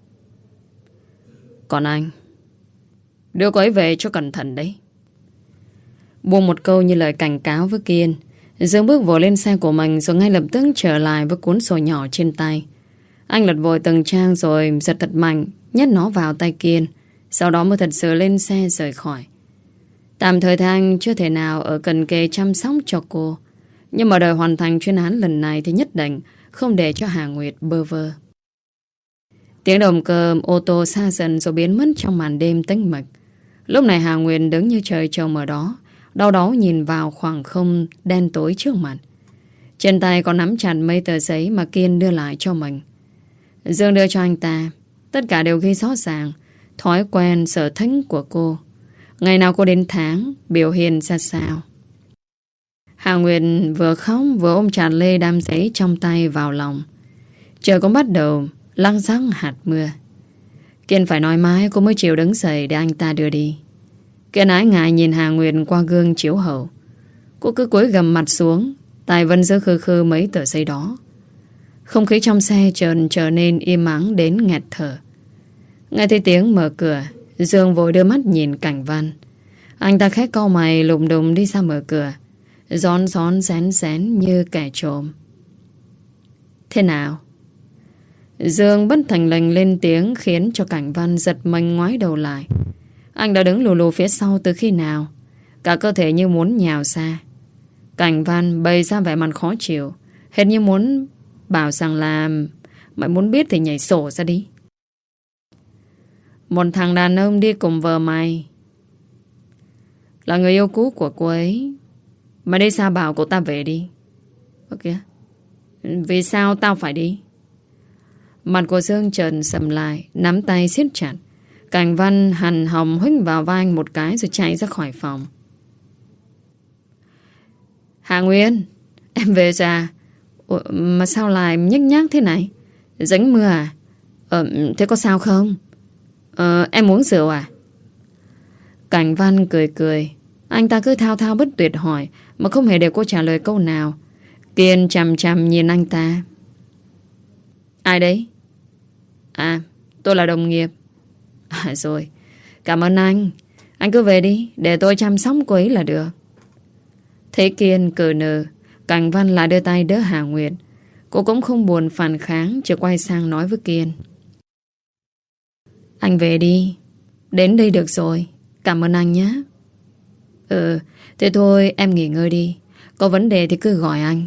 Còn anh, đưa cô ấy về cho cẩn thận đấy. Buông một câu như lời cảnh cáo với Kiên, Dương bước vội lên xe của mình rồi ngay lập tức trở lại với cuốn sổ nhỏ trên tay. Anh lật vội từng trang rồi giật thật mạnh, nhét nó vào tay Kiên, sau đó mới thật sự lên xe rời khỏi. Tạm thời thì anh chưa thể nào ở cần kề chăm sóc cho cô, nhưng mà đợi hoàn thành chuyên án lần này thì nhất định không để cho Hà Nguyệt bơ vơ. Tiếng động cơ ô tô xa dần rồi biến mất trong màn đêm tĩnh mịch. Lúc này Hà Nguyệt đứng như trời trồng ở đó, đau đáu nhìn vào khoảng không đen tối trước mặt. Trên tay còn nắm chặt mấy tờ giấy mà Kiên đưa lại cho mình. Dương đưa cho anh ta. Tất cả đều ghi rõ ràng thói quen, sở thích của cô, ngày nào cô đến tháng, biểu hiện ra sao. Hà Nguyệt vừa khóc vừa ôm chặt lê đám giấy trong tay vào lòng. Trời cũng bắt đầu lăng rắc hạt mưa. Kiên phải nói mãi cô mới chịu đứng dậy để anh ta đưa đi. Kiên ái ngại nhìn Hà Nguyệt qua gương chiếu hậu. Cô cứ cúi gằm mặt xuống, tay vẫn giữ khư khư mấy tờ giấy đó. Không khí trong xe trở nên im ắng đến nghẹt thở. Nghe thấy tiếng mở cửa, Dương vội đưa mắt nhìn Cảnh Văn. Anh ta khẽ cau mày lùng đùng đi ra mở cửa. Rón rón rén rén như kẻ trộm. Thế nào? Dương bất thành lình lên tiếng khiến cho Cảnh Văn giật mình ngoái đầu lại. Anh đã đứng lù lù phía sau từ khi nào? Cả cơ thể như muốn nhào xa. Cảnh Văn bày ra vẻ mặt khó chịu, hết như muốn bảo rằng là mày muốn biết thì nhảy sổ ra đi. Một thằng đàn ông đi cùng vợ mày là người yêu cũ của cô ấy. Mày đi sao bảo cô ta về đi. Ok. Vì sao tao phải đi? Mặt của Dương trần sầm lại, nắm tay siết chặt. Cảnh Văn hằn hồng huých vào vai anh một cái rồi chạy ra khỏi phòng. Hà Nguyên, em về ra. Ủa, mà sao lại nhếch nhác thế này? Dính mưa à? Thế có sao không? Em uống rượu à? Cảnh Văn cười cười. Anh ta cứ thao thao bất tuyệt hỏi mà không hề để cô trả lời câu nào. Kiên chằm chằm nhìn anh ta. Ai đấy? À, tôi là đồng nghiệp. À rồi, cảm ơn anh. Anh cứ về đi, để tôi chăm sóc cô ấy là được. Thế Kiên cờ nờ. Cảnh Văn lại đưa tay đỡ Hà Nguyệt. Cô cũng không buồn phản kháng, chỉ quay sang nói với Kiên. Anh về đi. Đến đây được rồi. Cảm ơn anh nhé. Thế thôi em nghỉ ngơi đi. Có vấn đề thì cứ gọi anh.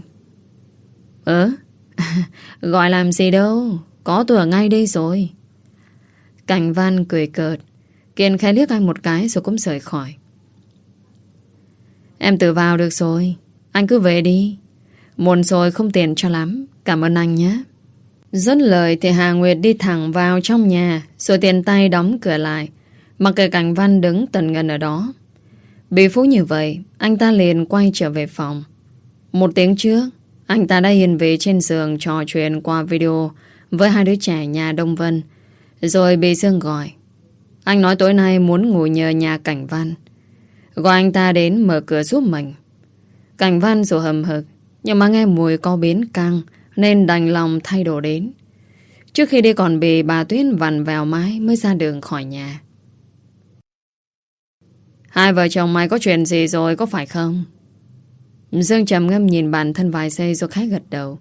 Gọi làm gì đâu. Có tôi ở ngay đây rồi. Cảnh Văn cười cợt. Kiên khẽ liếc anh một cái rồi cũng rời khỏi. Em tự vào được rồi. Anh cứ về đi. Muộn rồi không tiền cho lắm. Cảm ơn anh nhé. Dứt lời thì Hà Nguyệt đi thẳng vào trong nhà rồi tiện tay đóng cửa lại. Mặc kệ Cảnh Văn đứng tần ngần ở đó. Bị phú như vậy, anh ta liền quay trở về phòng. Một tiếng trước, anh ta đã yên vị trên giường trò chuyện qua video với hai đứa trẻ nhà Đông Vân. Rồi bị Dương gọi. Anh nói tối nay muốn ngủ nhờ nhà Cảnh Văn, gọi anh ta đến mở cửa giúp mình. Cảnh Văn dù hầm hực, nhưng mà nghe mùi có biến căng nên đành lòng thay đồ đến. Trước khi đi còn bị bà Tuyết vặn vẹo mái mới ra đường khỏi nhà. Hai vợ chồng mày có chuyện gì rồi có phải không? Dương trầm ngâm nhìn bản thân vài giây rồi khẽ gật đầu.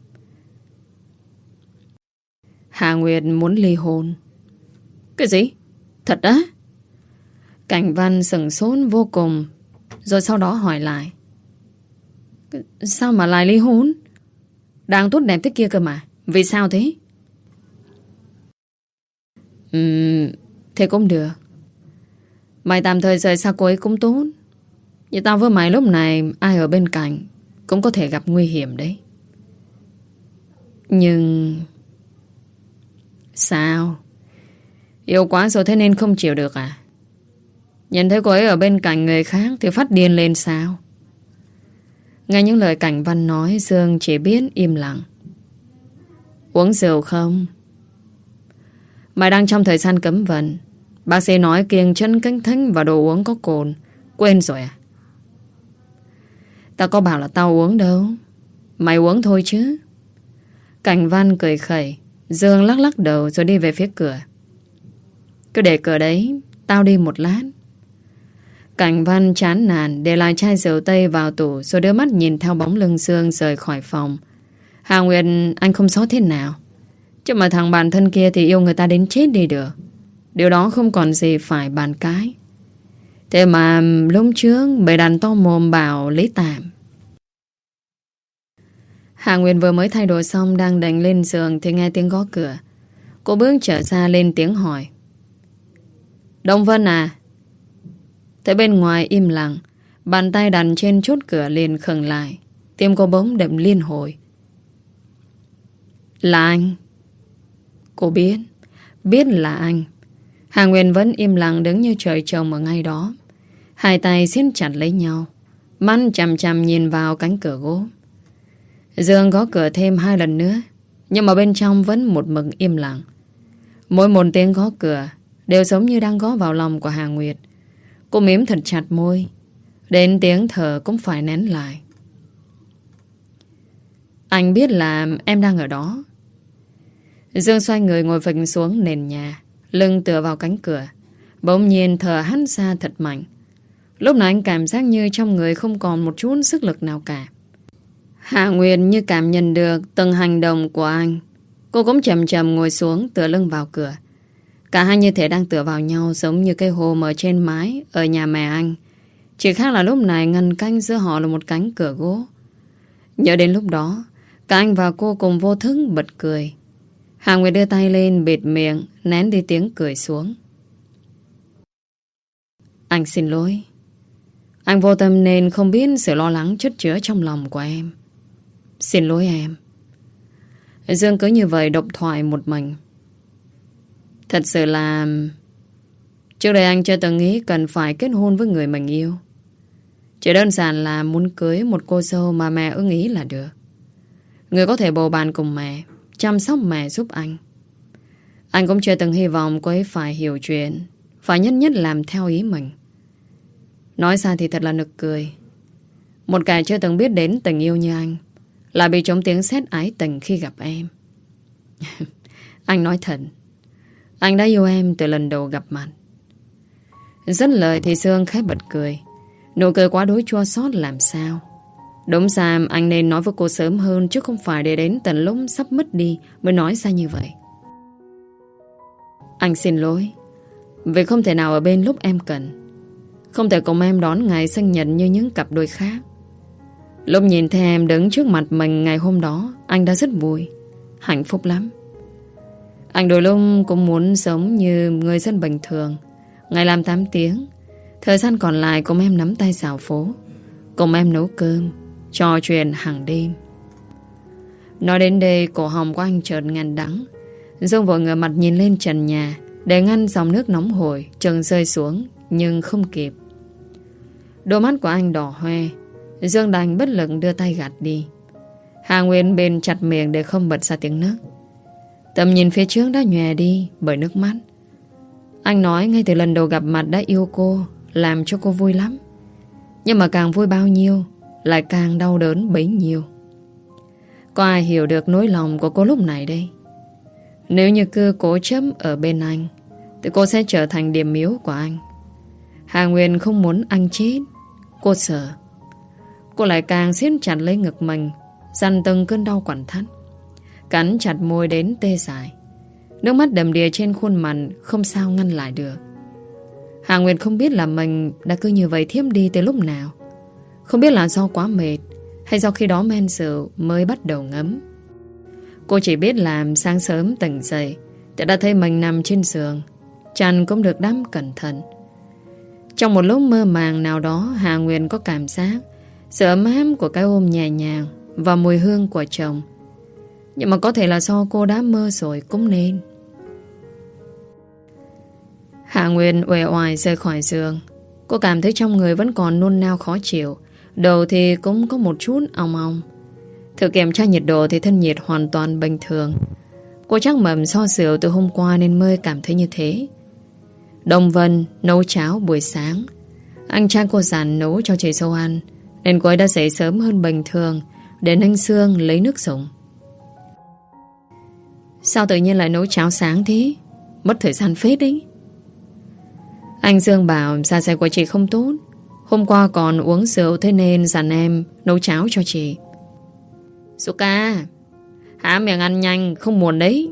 Hà Nguyệt muốn ly hôn. Cái gì? Thật á? Cảnh Văn sửng sốt vô cùng. Rồi sau đó hỏi lại. Sao mà lại ly hôn? Đang tốt đẹp thế kia cơ mà. Vì sao thế? Thế cũng được. Mày tạm thời rời xa cô ấy cũng tốt. Như tao với mày lúc này ai ở bên cạnh cũng có thể gặp nguy hiểm đấy. Nhưng... Sao? Yêu quá rồi thế nên không chịu được à? Nhìn thấy cô ấy ở bên cạnh người khác thì phát điên lên sao? Nghe những lời Cảnh Văn nói, Dương chỉ biết im lặng. Uống rượu không? Mày đang trong thời gian cấm vận. Bác sĩ nói kiêng chân canh thánh và đồ uống có cồn. Quên rồi à? Tao có bảo là tao uống đâu. Mày uống thôi chứ. Cảnh Văn cười khẩy. Dương lắc lắc đầu rồi đi về phía cửa. Cứ để cửa đấy, tao đi một lát. Cảnh Văn chán nản để lại chai rượu tây vào tủ rồi đưa mắt nhìn theo bóng lưng Dương rời khỏi phòng. Hà Nguyệt anh không xót thế nào. Chứ mà thằng bạn thân kia thì yêu người ta đến chết đi được. Điều đó không còn gì phải bàn cãi. Thế mà lúc trước bầy đàn to mồm bảo lấy tạm. Hà Nguyệt vừa mới thay đồ xong đang đành lên giường thì nghe tiếng gõ cửa. Cô bước trở ra lên tiếng hỏi. Đông Vân à? Thế bên ngoài im lặng. Bàn tay đặt trên chốt cửa liền khựng lại. Tim cô bỗng đập liên hồi. Là anh. Cô biết là anh. Hà Nguyên vẫn im lặng đứng như trời trồng ở ngay đó. Hai tay siết chặt lấy nhau, mắt chằm chằm nhìn vào cánh cửa gỗ. Dương gõ cửa thêm 2 lần nữa, nhưng mà bên trong vẫn một mực im lặng. Mỗi một tiếng gõ cửa đều giống như đang gõ vào lòng của Hà Nguyệt. Cô mím thật chặt môi, đến tiếng thở cũng phải nén lại. Anh biết là em đang ở đó. Dương xoay người ngồi phịch xuống nền nhà, lưng tựa vào cánh cửa. Bỗng nhiên thở hắt ra thật mạnh. Lúc này anh cảm giác như trong người không còn một chút sức lực nào cả. Hạ Nguyệt như cảm nhận được từng hành động của anh. Cô cũng chậm chậm ngồi xuống tựa lưng vào cửa. Cả hai như thể đang tựa vào nhau, giống như cây hồ ở trên mái ở nhà mẹ anh. Chỉ khác là lúc này ngăn canh giữa họ là một cánh cửa gỗ. Nhớ đến lúc đó, cả anh và cô cùng vô thức bật cười. Hạ Nguyệt đưa tay lên bịt miệng, nén đi tiếng cười xuống. Anh xin lỗi. Anh vô tâm nên không biết sự lo lắng chất chứa trong lòng của em. Xin lỗi em. Dương cứ như vậy độc thoại một mình. Thật sự là trước đây anh chưa từng nghĩ cần phải kết hôn với người mình yêu. Chỉ đơn giản là muốn cưới một cô dâu mà mẹ ưng ý là được. Người có thể bầu bạn cùng mẹ, chăm sóc mẹ giúp anh. Anh cũng chưa từng hy vọng cô ấy phải hiểu chuyện, phải nhất nhất làm theo ý mình. Nói ra thì thật là nực cười. Một kẻ chưa từng biết đến tình yêu như anh là bị trống tiếng sét ái tình khi gặp em. Anh nói thật, anh đã yêu em từ lần đầu gặp mặt. Dứt lời thì Sương khẽ bật cười. Nụ cười quá đối chua xót làm sao. Đúng ra anh nên nói với cô sớm hơn, chứ không phải để đến tận lúc sắp mất đi mới nói ra như vậy. Anh xin lỗi vì không thể nào ở bên lúc em cần, không thể cùng em đón ngày sinh nhật như những cặp đôi khác. Lúc nhìn thấy em đứng trước mặt mình ngày hôm đó, anh đã rất vui, hạnh phúc lắm. Anh đôi lúc cũng muốn sống như người dân bình thường, ngày làm 8 tiếng, thời gian còn lại cùng em nắm tay dạo phố, cùng em nấu cơm, trò chuyện hàng đêm. Nói đến đây, cổ họng của anh chợt ngàn đắng. Dương vội ngửa mặt nhìn lên trần nhà để ngăn dòng nước nóng hổi chừng rơi xuống, nhưng không kịp. Đôi mắt của anh đỏ hoe. Dương đành bất lực đưa tay gạt đi. Hà Nguyên bên chặt miệng để không bật ra tiếng nước. Tầm nhìn phía trước đã nhòe đi bởi nước mắt. Anh nói ngay từ lần đầu gặp mặt đã yêu cô, làm cho cô vui lắm. Nhưng mà càng vui bao nhiêu lại càng đau đớn bấy nhiêu. Có ai hiểu được nỗi lòng của cô lúc này đây? Nếu như cứ cố chấp ở bên anh thì cô sẽ trở thành điểm yếu của anh. Hà Nguyên không muốn anh chết. Cô sợ. Cô lại càng siết chặt lấy ngực mình, dằn từng cơn đau quặn thắt, cắn chặt môi đến tê dại. Nước mắt đầm đìa trên khuôn mặt không sao ngăn lại được. Hà Nguyệt không biết là mình đã cứ như vậy thiếp đi từ lúc nào. Không biết là do quá mệt hay do khi đó men rượu mới bắt đầu ngấm. Cô chỉ biết là sáng sớm tỉnh dậy thì đã thấy mình nằm trên giường, chăn cũng được đắp cẩn thận. Trong một lúc mơ màng nào đó, Hà Nguyệt có cảm giác sự ấm áp của cái ôm nhẹ nhàng và mùi hương của chồng. Nhưng mà có thể là do cô đã mơ rồi cũng nên. Hạ Nguyên uể oải rời khỏi giường. Cô cảm thấy trong người vẫn còn nôn nao khó chịu, đầu thì cũng có một chút ong ong. Thử kiểm tra nhiệt độ thì thân nhiệt hoàn toàn bình thường. Cô chắc mầm do rượu từ hôm qua nên mới cảm thấy như thế. Đồng Vân nấu cháo buổi sáng. Anh trai cô dặn nấu cho chị dâu ăn, nên cô ấy đã dậy sớm hơn bình thường để anh Sương lấy nước dùng. Sao tự nhiên lại nấu cháo sáng thế? Mất thời gian phết đấy. Anh Dương bảo dạ dày của chị không tốt, hôm qua còn uống rượu, thế nên dặn em nấu cháo cho chị. Suka, há miệng ăn nhanh, không buồn đấy.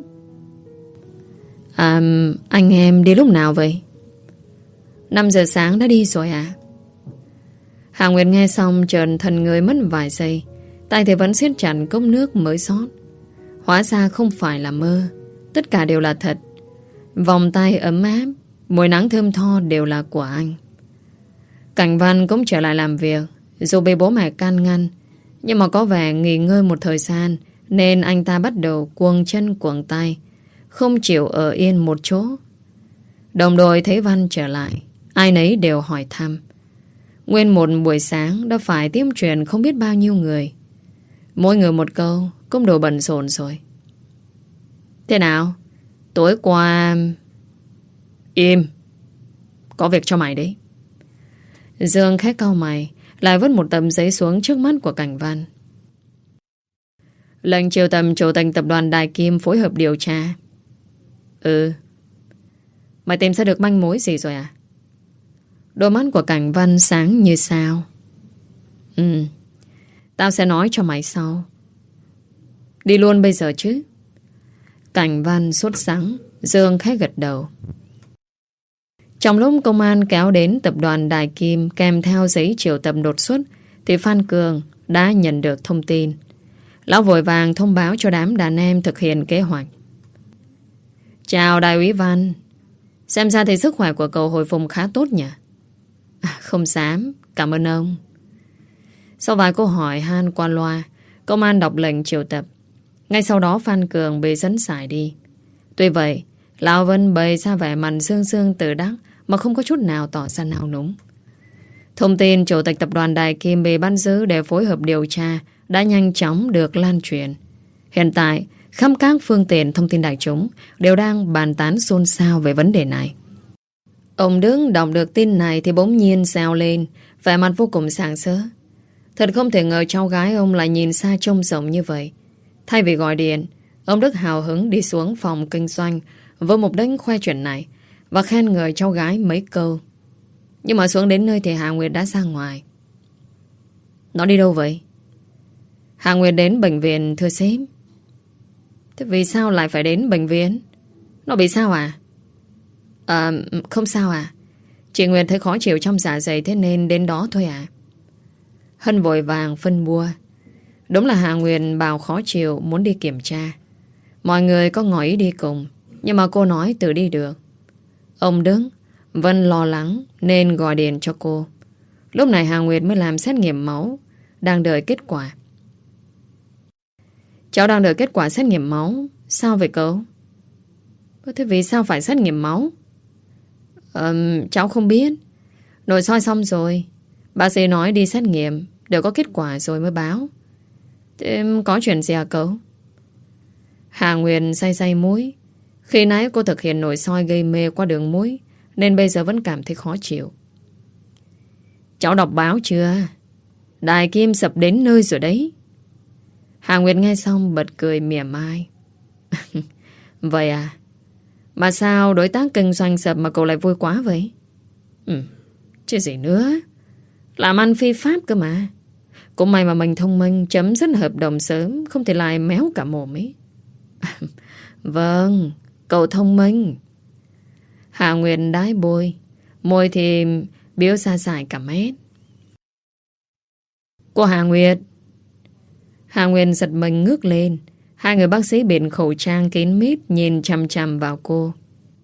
Anh em đi lúc nào vậy? 5 giờ sáng đã đi rồi à? Hà Nguyệt nghe xong chợt thần người mất vài giây, tay thì vẫn siết chặt cốc nước mới rót. Hóa ra không phải là mơ, tất cả đều là thật. Vòng tay ấm áp, mùi nắng thơm tho đều là của anh. Cảnh Văn cũng trở lại làm việc. Dù bị bố mẹ can ngăn, nhưng mà có vẻ nghỉ ngơi một thời gian, nên anh ta bắt đầu cuồng chân cuồng tay, không chịu ở yên một chỗ. Đồng đội thấy Văn trở lại, ai nấy đều hỏi thăm. Nguyên một buổi sáng đã phải tiếp chuyện không biết bao nhiêu người. Mỗi người một câu, cũng đồ bận rộn rồi. Thế nào? Tối qua... Im. Có việc cho mày đấy. Dương khẽ cau mày, lại vứt một tấm giấy xuống trước mắt của Cảnh Văn. Lệnh triệu tầm chủ tịch tập đoàn Đại Kim phối hợp điều tra. Mày tìm ra được manh mối gì rồi à? Đôi mắt của Cảnh Văn sáng như sao. Tao sẽ nói cho mày sau. Đi luôn bây giờ chứ? Cảnh Văn sốt sắng. Dương khẽ gật đầu. Trong lúc công an kéo đến tập đoàn Đại Kim kèm theo giấy triệu tập đột xuất, thì Phan Cường đã nhận được thông tin. Lão vội vàng thông báo cho đám đàn em thực hiện kế hoạch. Chào Đại úy Văn. Xem ra thì sức khỏe của cậu hồi phục khá tốt nhỉ? Không dám, cảm ơn ông. Sau vài câu hỏi han qua loa, công an đọc lệnh triệu tập. Ngay sau đó Phan Cường bị dẫn giải đi. Tuy vậy, Lão Vân bày ra vẻ mặt sương sương tự đắc mà không có chút nào tỏ ra nao núng. Thông tin chủ tịch tập đoàn Đại Kim bị bắt giữ để phối hợp điều tra đã nhanh chóng được lan truyền. Hiện tại, khắp các phương tiện thông tin đại chúng đều đang bàn tán xôn xao về vấn đề này. Ông Đức đọc được tin này thì bỗng nhiên reo lên, vẻ mặt vô cùng sảng sỡ. Thật không thể ngờ cháu gái ông lại nhìn xa trông rộng như vậy. Thay vì gọi điện, ông Đức hào hứng đi xuống phòng kinh doanh với mục đích khoe chuyện này và khen ngợi cháu gái mấy câu. Nhưng mà xuống đến nơi thì Hà Nguyệt đã ra ngoài. Nó đi đâu vậy? Hà Nguyệt đến bệnh viện thưa sếp. Thế vì sao lại phải đến bệnh viện? Nó bị sao à? Không sao à. Chị Nguyệt thấy khó chịu trong dạ dày thế nên đến đó thôi à. Hân vội vàng phân bua. Đúng là Hà Nguyệt bảo khó chịu muốn đi kiểm tra. Mọi người có ngỏ ý đi cùng, nhưng mà cô nói tự đi được. Ông Đức Vân lo lắng nên gọi điện cho cô. Lúc này Hà Nguyệt mới làm xét nghiệm máu, đang đợi kết quả. Cháu đang đợi kết quả xét nghiệm máu. Sao vậy cậu? Thế vì sao phải xét nghiệm máu? Cháu không biết. Nội soi xong rồi, bác sĩ nói đi xét nghiệm, đều có kết quả rồi mới báo. Thế có chuyện gì à cậu? Hà Nguyên say say mũi. Khi nãy cô thực hiện nội soi gây mê qua đường mũi nên bây giờ vẫn cảm thấy khó chịu. Cháu đọc báo chưa? Đại Kim sập đến nơi rồi đấy. Hà Nguyệt nghe xong bật cười mỉa mai. Vậy à? Mà sao đối tác kinh doanh sập mà cậu lại vui quá vậy? Chứ gì nữa. Làm ăn phi pháp cơ mà. Cũng may mà mình thông minh, chấm dứt hợp đồng sớm, không thể lại méo cả mồm ấy. Vâng, cậu thông minh. Hà Nguyệt đái bôi, môi thì biếu xa xài cả mét. Cô Hà Nguyệt. Hà Nguyệt giật mình ngước lên. Hai người bác sĩ bịt khẩu trang kín mít nhìn chằm chằm vào cô.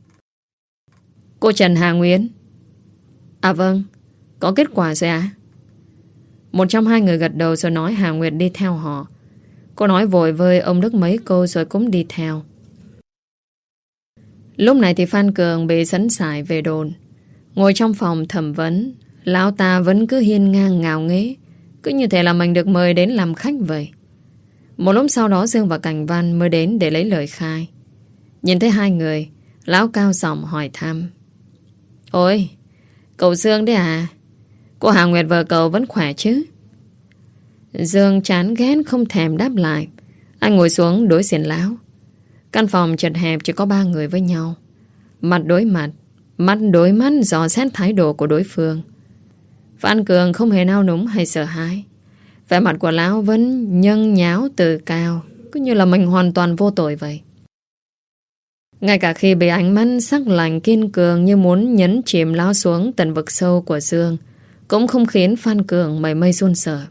Cô Trần Hà Nguyệt. À vâng, có kết quả rồi à? Một trong hai người gật đầu rồi nói Hà Nguyệt đi theo họ. Cô nói vội với ông Đức mấy câu rồi cũng đi theo. Lúc này thì Phan Cường bị dẫn giải về đồn. Ngồi trong phòng thẩm vấn, lão ta vẫn cứ hiên ngang ngạo nghễ, cứ như thể là mình được mời đến làm khách vậy. Một lúc sau đó Dương và Cảnh Văn mới đến để lấy lời khai. Nhìn thấy hai người, lão cao giọng hỏi thăm. Ôi, cậu Dương đấy à? Cô Hà Nguyệt vợ cậu vẫn khỏe chứ? Dương chán ghét không thèm đáp lại. Anh ngồi xuống đối diện lão. Căn phòng chật hẹp chỉ có ba người với nhau. Mặt đối mặt, mắt đối mắt dò xét thái độ của đối phương. Phan Cường không hề nao núng hay sợ hãi. Vẻ mặt của lão vẫn nhâng nháo từ cao, cứ như là mình hoàn toàn vô tội vậy. Ngay cả khi bị ánh mắt sắc lạnh kiên cường như muốn nhấn chìm lão xuống tận vực sâu của Dương, cũng không khiến Phan Cường mảy may run sợ.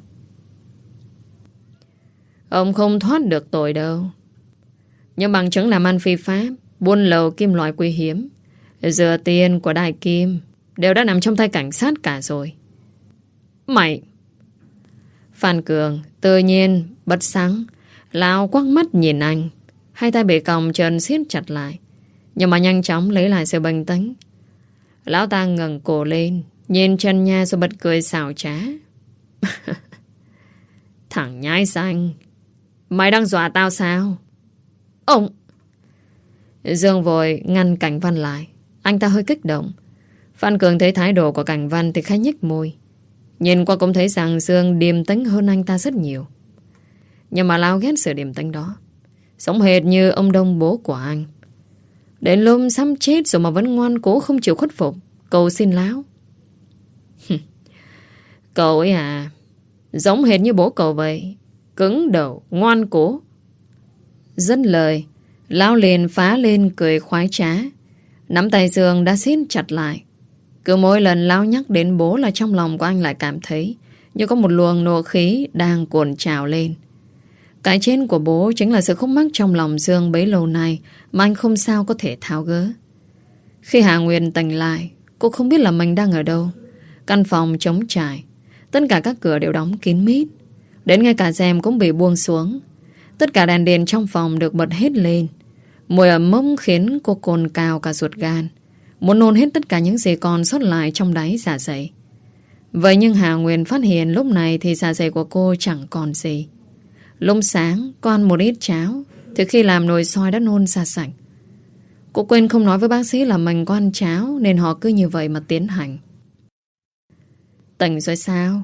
Ông không thoát được tội đâu. Nhưng bằng chứng làm ăn phi pháp, buôn lậu kim loại quý hiếm, rửa tiền của Đại Kim đều đã nằm trong tay cảnh sát cả rồi. Mày! Phan Cường tự nhiên bật sáng, lão quắc mắt nhìn anh. Hai tay bị còng chân siết chặt lại, nhưng mà nhanh chóng lấy lại sự bình tĩnh. Lão ta ngẩng cổ lên, nhìn chân nha rồi bật cười xảo trá. Thằng nhái xanh, mày đang dọa tao sao? Ông! Dương vội ngăn Cảnh Văn lại. Anh ta hơi kích động. Phan Cường thấy thái độ của Cảnh Văn thì khá nhếch môi. Nhìn qua cũng thấy rằng Dương điềm tĩnh hơn anh ta rất nhiều. Nhưng mà lão ghét sự điềm tĩnh đó. Giống hệt như ông Đông bố của anh. Đến lúc sắp chết rồi mà vẫn ngoan cố không chịu khuất phục, cầu xin lão. Cậu ấy à, giống hệt như bố cậu vậy. Cứng đầu, ngoan cố. Dứt lời, Lão liền phá lên cười khoái trá. Nắm tay Dương đã siết chặt lại. Cứ mỗi lần Lão nhắc đến bố là trong lòng của anh lại cảm thấy như có một luồng nộ khí đang cuồn trào lên. Cái chết của bố chính là sự khúc mắc trong lòng Dương bấy lâu nay mà anh không sao có thể tháo gỡ. Khi Hà Nguyên tỉnh lại, cô không biết là mình đang ở đâu. Căn phòng trống trải, tất cả các cửa đều đóng kín mít, đến ngay cả rèm cũng bị buông xuống. Tất cả đèn điện trong phòng được bật hết lên. Mùi ẩm mốc khiến cô cồn cào cả ruột gan, muốn nôn hết tất cả những gì còn sót lại trong đáy dạ dày. Vậy nhưng Hà Nguyên phát hiện lúc này thì dạ dày của cô chẳng còn gì. Lúc sáng có ăn một ít cháo, thì khi làm nồi xôi đã nôn ra sạch. Cô quên không nói với bác sĩ là mình có ăn cháo, nên họ cứ như vậy mà tiến hành. Tỉnh rồi sao?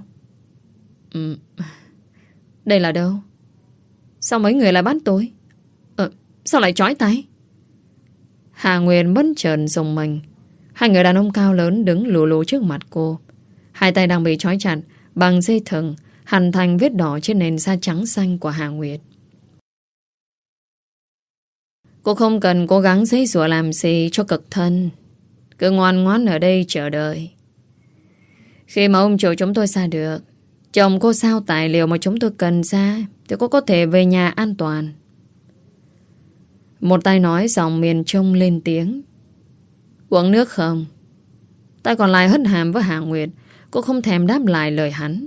Đây là đâu? Sao mấy người lại bắt tôi? Sao lại trói tay? Hà Nguyên bất chợt rùng mình. Hai người đàn ông cao lớn đứng lù lù trước mặt cô. Hai tay đang bị trói chặt bằng dây thừng, hằn thành vết đỏ trên nền da trắng xanh của Hà Nguyệt. Cô không cần cố gắng giãy giụa làm gì cho cực thân. Cứ ngoan ngoãn ở đây chờ đợi. Khi mà ông chủ chúng tôi ra được, chồng cô sao tài liệu mà chúng tôi cần ra, thì cô có thể về nhà an toàn. Một tay nói giọng miền Trung lên tiếng. Uống nước không? Tay còn lại hất hàm với Hà Nguyệt. Cô không thèm đáp lại lời hắn.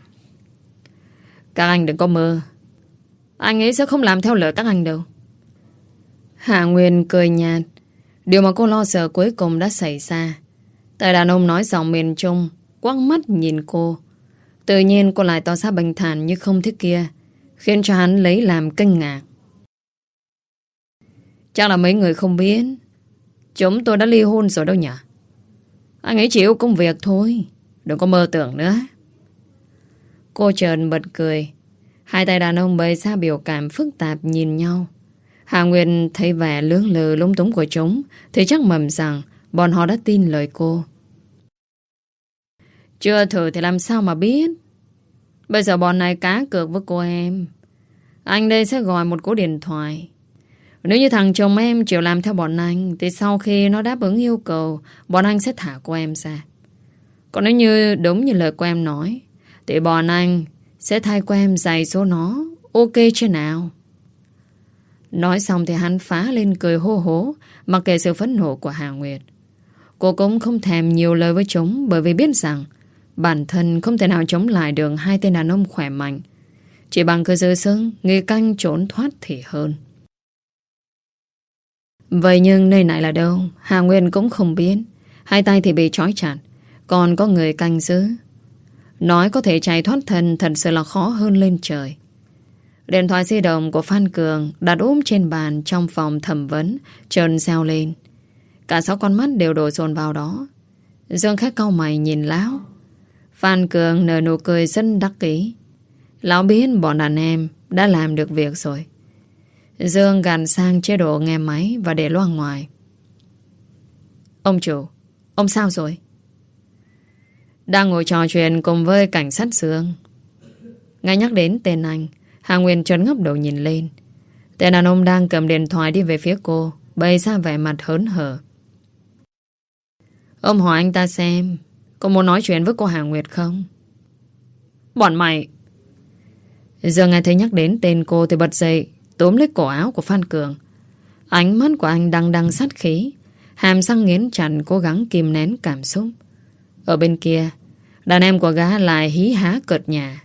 Các anh đừng có mơ. Anh ấy sẽ không làm theo lời các anh đâu. Hà Nguyên cười nhạt. Điều mà cô lo sợ cuối cùng đã xảy ra. Tại đàn ông nói giọng miền Trung quắc mắt nhìn cô. Tự nhiên cô lại tỏ ra bình thản như không thế kia, khiến cho hắn lấy làm kinh ngạc. Chắc là mấy người không biết, chúng tôi đã ly hôn rồi đâu nhỉ. Anh ấy chỉ yêu công việc thôi, đừng có mơ tưởng nữa. Cô chợt bật cười. Hai tay đàn ông bày ra biểu cảm phức tạp nhìn nhau. Hà Nguyên thấy vẻ lưỡng lự lúng túng của chúng thì chắc mầm rằng bọn họ đã tin lời cô. Chưa thử thì làm sao mà biết. Bây giờ bọn này cá cược với cô em. Anh đây sẽ gọi một cú điện thoại. Nếu như thằng chồng em chịu làm theo bọn anh, thì sau khi nó đáp ứng yêu cầu, bọn anh sẽ thả cô em ra. Còn nếu như đúng như lời cô em nói, thì bọn anh sẽ thay cô em giày số nó. Ok chứ nào? Nói xong thì hắn phá lên cười hô hố, mặc kệ sự phẫn nộ của Hà Nguyệt. Cô cũng không thèm nhiều lời với chúng, bởi vì biết rằng bản thân không thể nào chống lại được hai tên đàn ông khỏe mạnh. Chỉ bằng cơ dư sưng, nghi canh trốn thoát thì hơn. Vậy nhưng nơi này là đâu, Hà Nguyên cũng không biết. Hai tay thì bị trói chặt, còn có người canh giữ. Nói có thể chạy thoát thân thật sự là khó hơn lên trời. Điện thoại di động của Phan Cường đặt úp trên bàn trong phòng thẩm vấn chợt reo lên. Cả 6 con mắt đều đổ dồn vào đó. Dương khách cau mày nhìn Lão. Phan Cường nở nụ cười rất đắc ý. Lão biết bọn đàn em đã làm được việc rồi. Dương gạt sang chế độ nghe máy và để loa ngoài. Ông chủ, ông sao rồi? Đang ngồi trò chuyện cùng với cảnh sát Dương. Ngay nhắc đến tên anh, Hà Nguyên chợt ngấp đầu nhìn lên. Tên đàn ông đang cầm điện thoại đi về phía cô, bày ra vẻ mặt hớn hở. Ông hỏi anh ta xem có muốn nói chuyện với cô Hà Nguyệt không? Bọn mày! Dương nghe thấy nhắc đến tên cô thì bật dậy, túm lấy cổ áo của Phan Cường. Ánh mắt của anh đằng sát khí, hàm răng nghiến chặt cố gắng kìm nén cảm xúc. Ở bên kia, đàn em của gã lại hí há cợt nhả.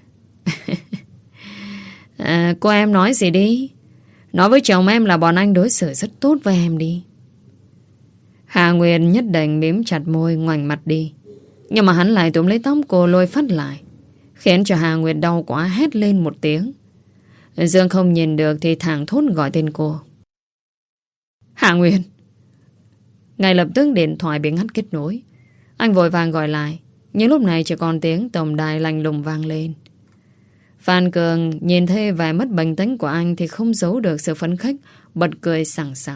Cô em nói gì đi. Nói với chồng em là bọn anh đối xử rất tốt với em đi. Hà Nguyên nhất định mím chặt môi ngoảnh mặt đi. Nhưng mà hắn lại túm lấy tóc cô lôi phát lại, khiến cho Hà Nguyệt đau quá hét lên một tiếng. Dương không nhìn được thì thẳng thốt gọi tên cô. Hà Nguyên! Ngay lập tức điện thoại bị ngắt kết nối. Anh vội vàng gọi lại, nhưng lúc này chỉ còn tiếng tổng đài lạnh lùng vang lên. Phan Cường nhìn thấy vẻ mất bình tĩnh của anh thì không giấu được sự phấn khích, bật cười sảng sặc.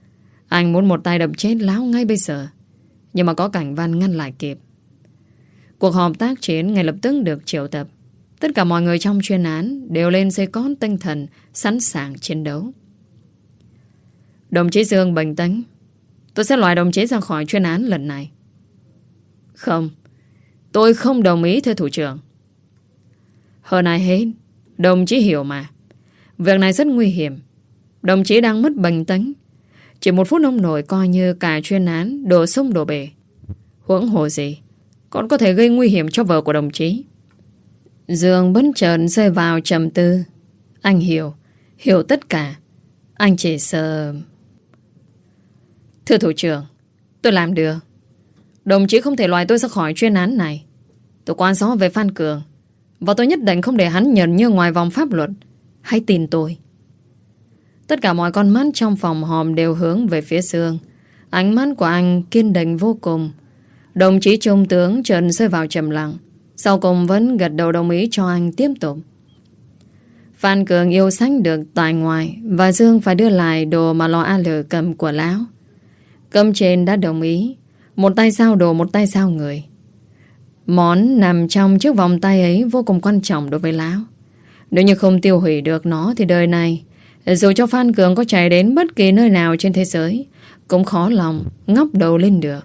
Anh muốn một tay đập chết Lão ngay bây giờ, nhưng mà có Cảnh Văn ngăn lại kịp. Cuộc họp tác chiến ngay lập tức được triệu tập. Tất cả mọi người trong chuyên án đều lên dây cót tinh thần, sẵn sàng chiến đấu. Đồng chí Dương bình tĩnh. Tôi sẽ loại đồng chí ra khỏi chuyên án lần này. Không, tôi không đồng ý thưa thủ trưởng. Hơn ai hết, đồng chí hiểu mà. Việc này rất nguy hiểm. Đồng chí đang mất bình tĩnh. Chỉ một phút nông nổi coi như cả chuyên án đổ sông đổ bể. Huống hồ gì còn có thể gây nguy hiểm cho vợ của đồng chí. Dương bất chợt rơi vào trầm tư. Anh hiểu tất cả. Anh chỉ sợ... Thưa thủ trưởng, tôi làm được. Đồng chí không thể loại tôi ra khỏi chuyên án này. Tôi quan rõ về Phan Cường, và tôi nhất định không để hắn nhờn như ngoài vòng pháp luật. Hãy tin tôi. Tất cả mọi con mắt trong phòng họp đều hướng về phía Dương. Ánh mắt của anh kiên định vô cùng. Đồng chí trung tướng chợt rơi vào trầm lặng, sau cùng vẫn gật đầu đồng ý cho anh tiếp tục. Phan Cường yêu sách được tại ngoài, và Dương phải đưa lại đồ mà lò AL cầm của lão. Cấp trên đã đồng ý. Một tay giao đồ, một tay giao người. Món nằm trong chiếc vòng tay ấy vô cùng quan trọng đối với lão. Nếu như không tiêu hủy được nó thì đời này, dù cho Phan Cường có chạy đến bất kỳ nơi nào trên thế giới, cũng khó lòng ngóc đầu lên được.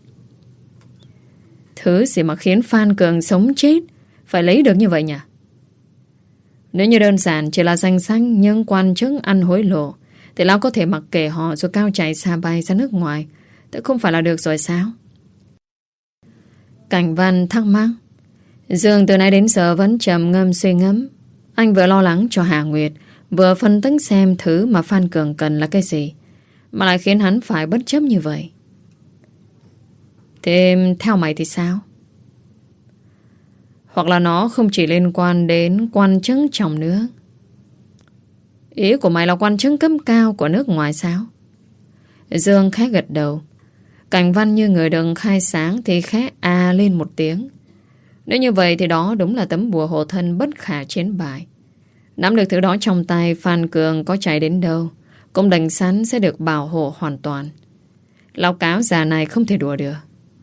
Thứ gì mà khiến Phan Cường sống chết phải lấy được như vậy nhỉ? Nếu như đơn giản chỉ là danh sách những quan chức ăn hối lộ, thì lão có thể mặc kệ họ rồi cao chạy xa bay ra nước ngoài. Thế không phải là được rồi sao? Cảnh Văn thắc mắc. Dương từ nãy đến giờ vẫn trầm ngâm suy ngẫm. Anh vừa lo lắng cho Hà Nguyệt, vừa phân tích xem thứ mà Phan Cường cần là cái gì, mà lại khiến hắn phải bất chấp như vậy. Thế theo mày thì sao? Hoặc là nó không chỉ liên quan đến quan chức trong nước. Ý của mày là quan chức cấp cao của nước ngoài sao? Dương khẽ gật đầu. Cảnh Văn như người đừng khai sáng thì khẽ lên một tiếng. Nếu như vậy thì đó đúng là tấm bùa hộ thân bất khả chiến bại. Nắm được thứ đó trong tay, Phan Cường có chạy đến đâu cũng đành sẵn sẽ được bảo hộ hoàn toàn. Lão cáo già này không thể đùa được.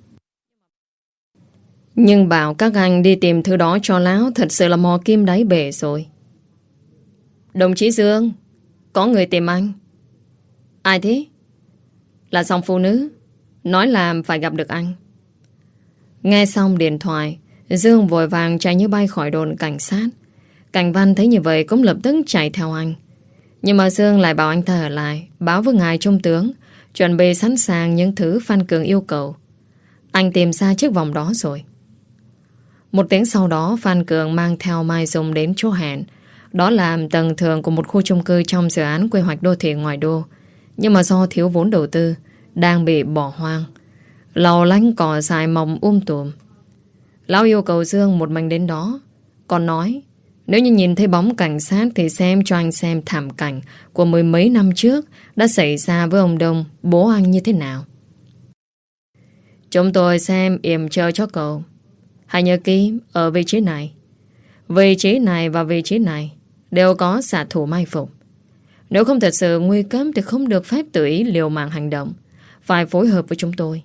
Nhưng bảo các anh đi tìm thứ đó cho lão thật sự là mò kim đáy bể rồi. Đồng chí Dương, có người tìm anh. Ai thế? Là dòng phụ nữ, nói là phải gặp được anh. Nghe xong điện thoại, Dương vội vàng chạy như bay khỏi đồn cảnh sát. Cảnh Văn thấy như vậy cũng lập tức chạy theo anh. Nhưng mà Dương lại bảo anh ta ở lại, báo với ngài trung tướng, chuẩn bị sẵn sàng những thứ Phan Cường yêu cầu. Anh tìm ra chiếc vòng đó rồi. Một tiếng sau đó, Phan Cường mang theo Mai Dung đến chỗ hẹn. Đó là tầng thượng của một khu chung cư trong dự án quy hoạch đô thị ngoài đô. Nhưng mà do thiếu vốn đầu tư, đang bị bỏ hoang. Lầu lánh cỏ dài mọc tùm. Lão yêu cầu Dương một mình đến đó. Còn nói, nếu như nhìn thấy bóng cảnh sát thì xem cho anh xem thảm cảnh của mười mấy năm trước đã xảy ra với ông Đông, bố anh như thế nào. Chúng tôi xem yểm trợ cho cậu. Hãy nhớ kỹ ở vị trí này. Vị trí này và vị trí này đều có xạ thủ mai phục. Nếu không thật sự nguy cấp thì không được phép tự ý liều mạng hành động. Phải phối hợp với chúng tôi.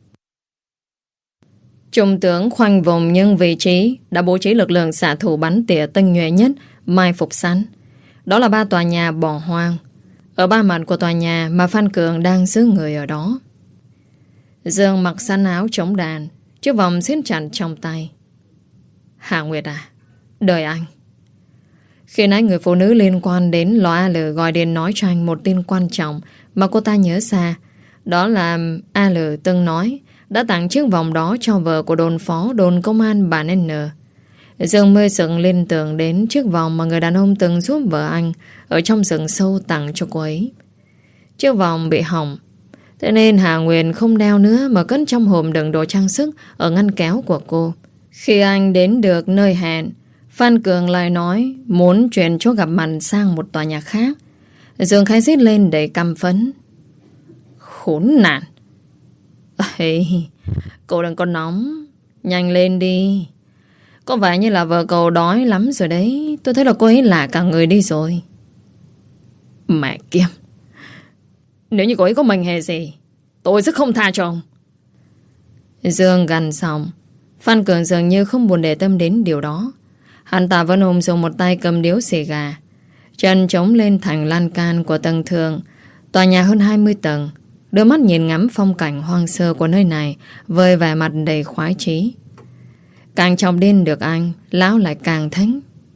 Trung tướng khoanh vùng những vị trí đã bố trí lực lượng xạ thủ bắn tỉa tinh nhuệ nhất mai phục sẵn. Đó là 3 tòa nhà bỏ hoang. Ở 3 mặt của tòa nhà mà Phan Cường đang giữ người ở đó. Dương mặc sẵn áo chống đạn, chiếc vòng siết chặt trong tay. Hà Nguyệt à, đợi anh. Khi nãy người phụ nữ liên quan đến lò AL gọi điện nói cho anh một tin quan trọng mà cô ta nhớ ra. Đó là AL từng nói đã tặng chiếc vòng đó cho vợ của đồn phó đồn công an bản N. Dương mê sững liên tưởng đến chiếc vòng mà người đàn ông từng giúp vợ anh ở trong rừng sâu tặng cho cô ấy. Chiếc vòng bị hỏng, thế nên Hà Nguyệt không đeo nữa mà cất trong hộp đựng đồ trang sức ở ngăn kéo của cô. Khi anh đến được nơi hẹn, Phan Cường lại nói muốn chuyển chỗ gặp mặt sang một tòa nhà khác. Dương khai rít lên đầy căm phẫn. Khốn nạn. Ê, cậu đừng có nóng, nhanh lên đi. Có vẻ như là vợ cậu đói lắm rồi đấy. Tôi thấy là cô ấy lạ cả người đi rồi. Mẹ kiếp, nếu như cô ấy có mệnh hệ gì, tôi sẽ không tha cho ông. Dương gằn giọng. Phan Cường dường như không buồn để tâm đến điều đó. Hắn ta vẫn ôm dùng một tay cầm điếu xì gà, chân chống lên thành lan can của tầng thượng tòa nhà hơn 20 tầng, đôi mắt nhìn ngắm phong cảnh hoang sơ của nơi này với vẻ mặt đầy khoái chí. Càng chọc điên được anh, lão lại càng thánh.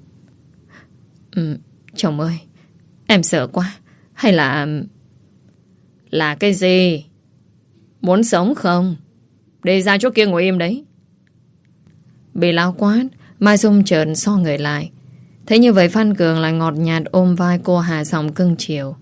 Chồng ơi, em sợ quá. Hay là... Là cái gì? Muốn sống không? Đi ra chỗ kia ngồi im đấy. Bị lão quát, Mai Dung chợt so người lại. Thế như vậy Phan Cường lại ngọt nhạt ôm vai cô hạ giọng cưng chiều.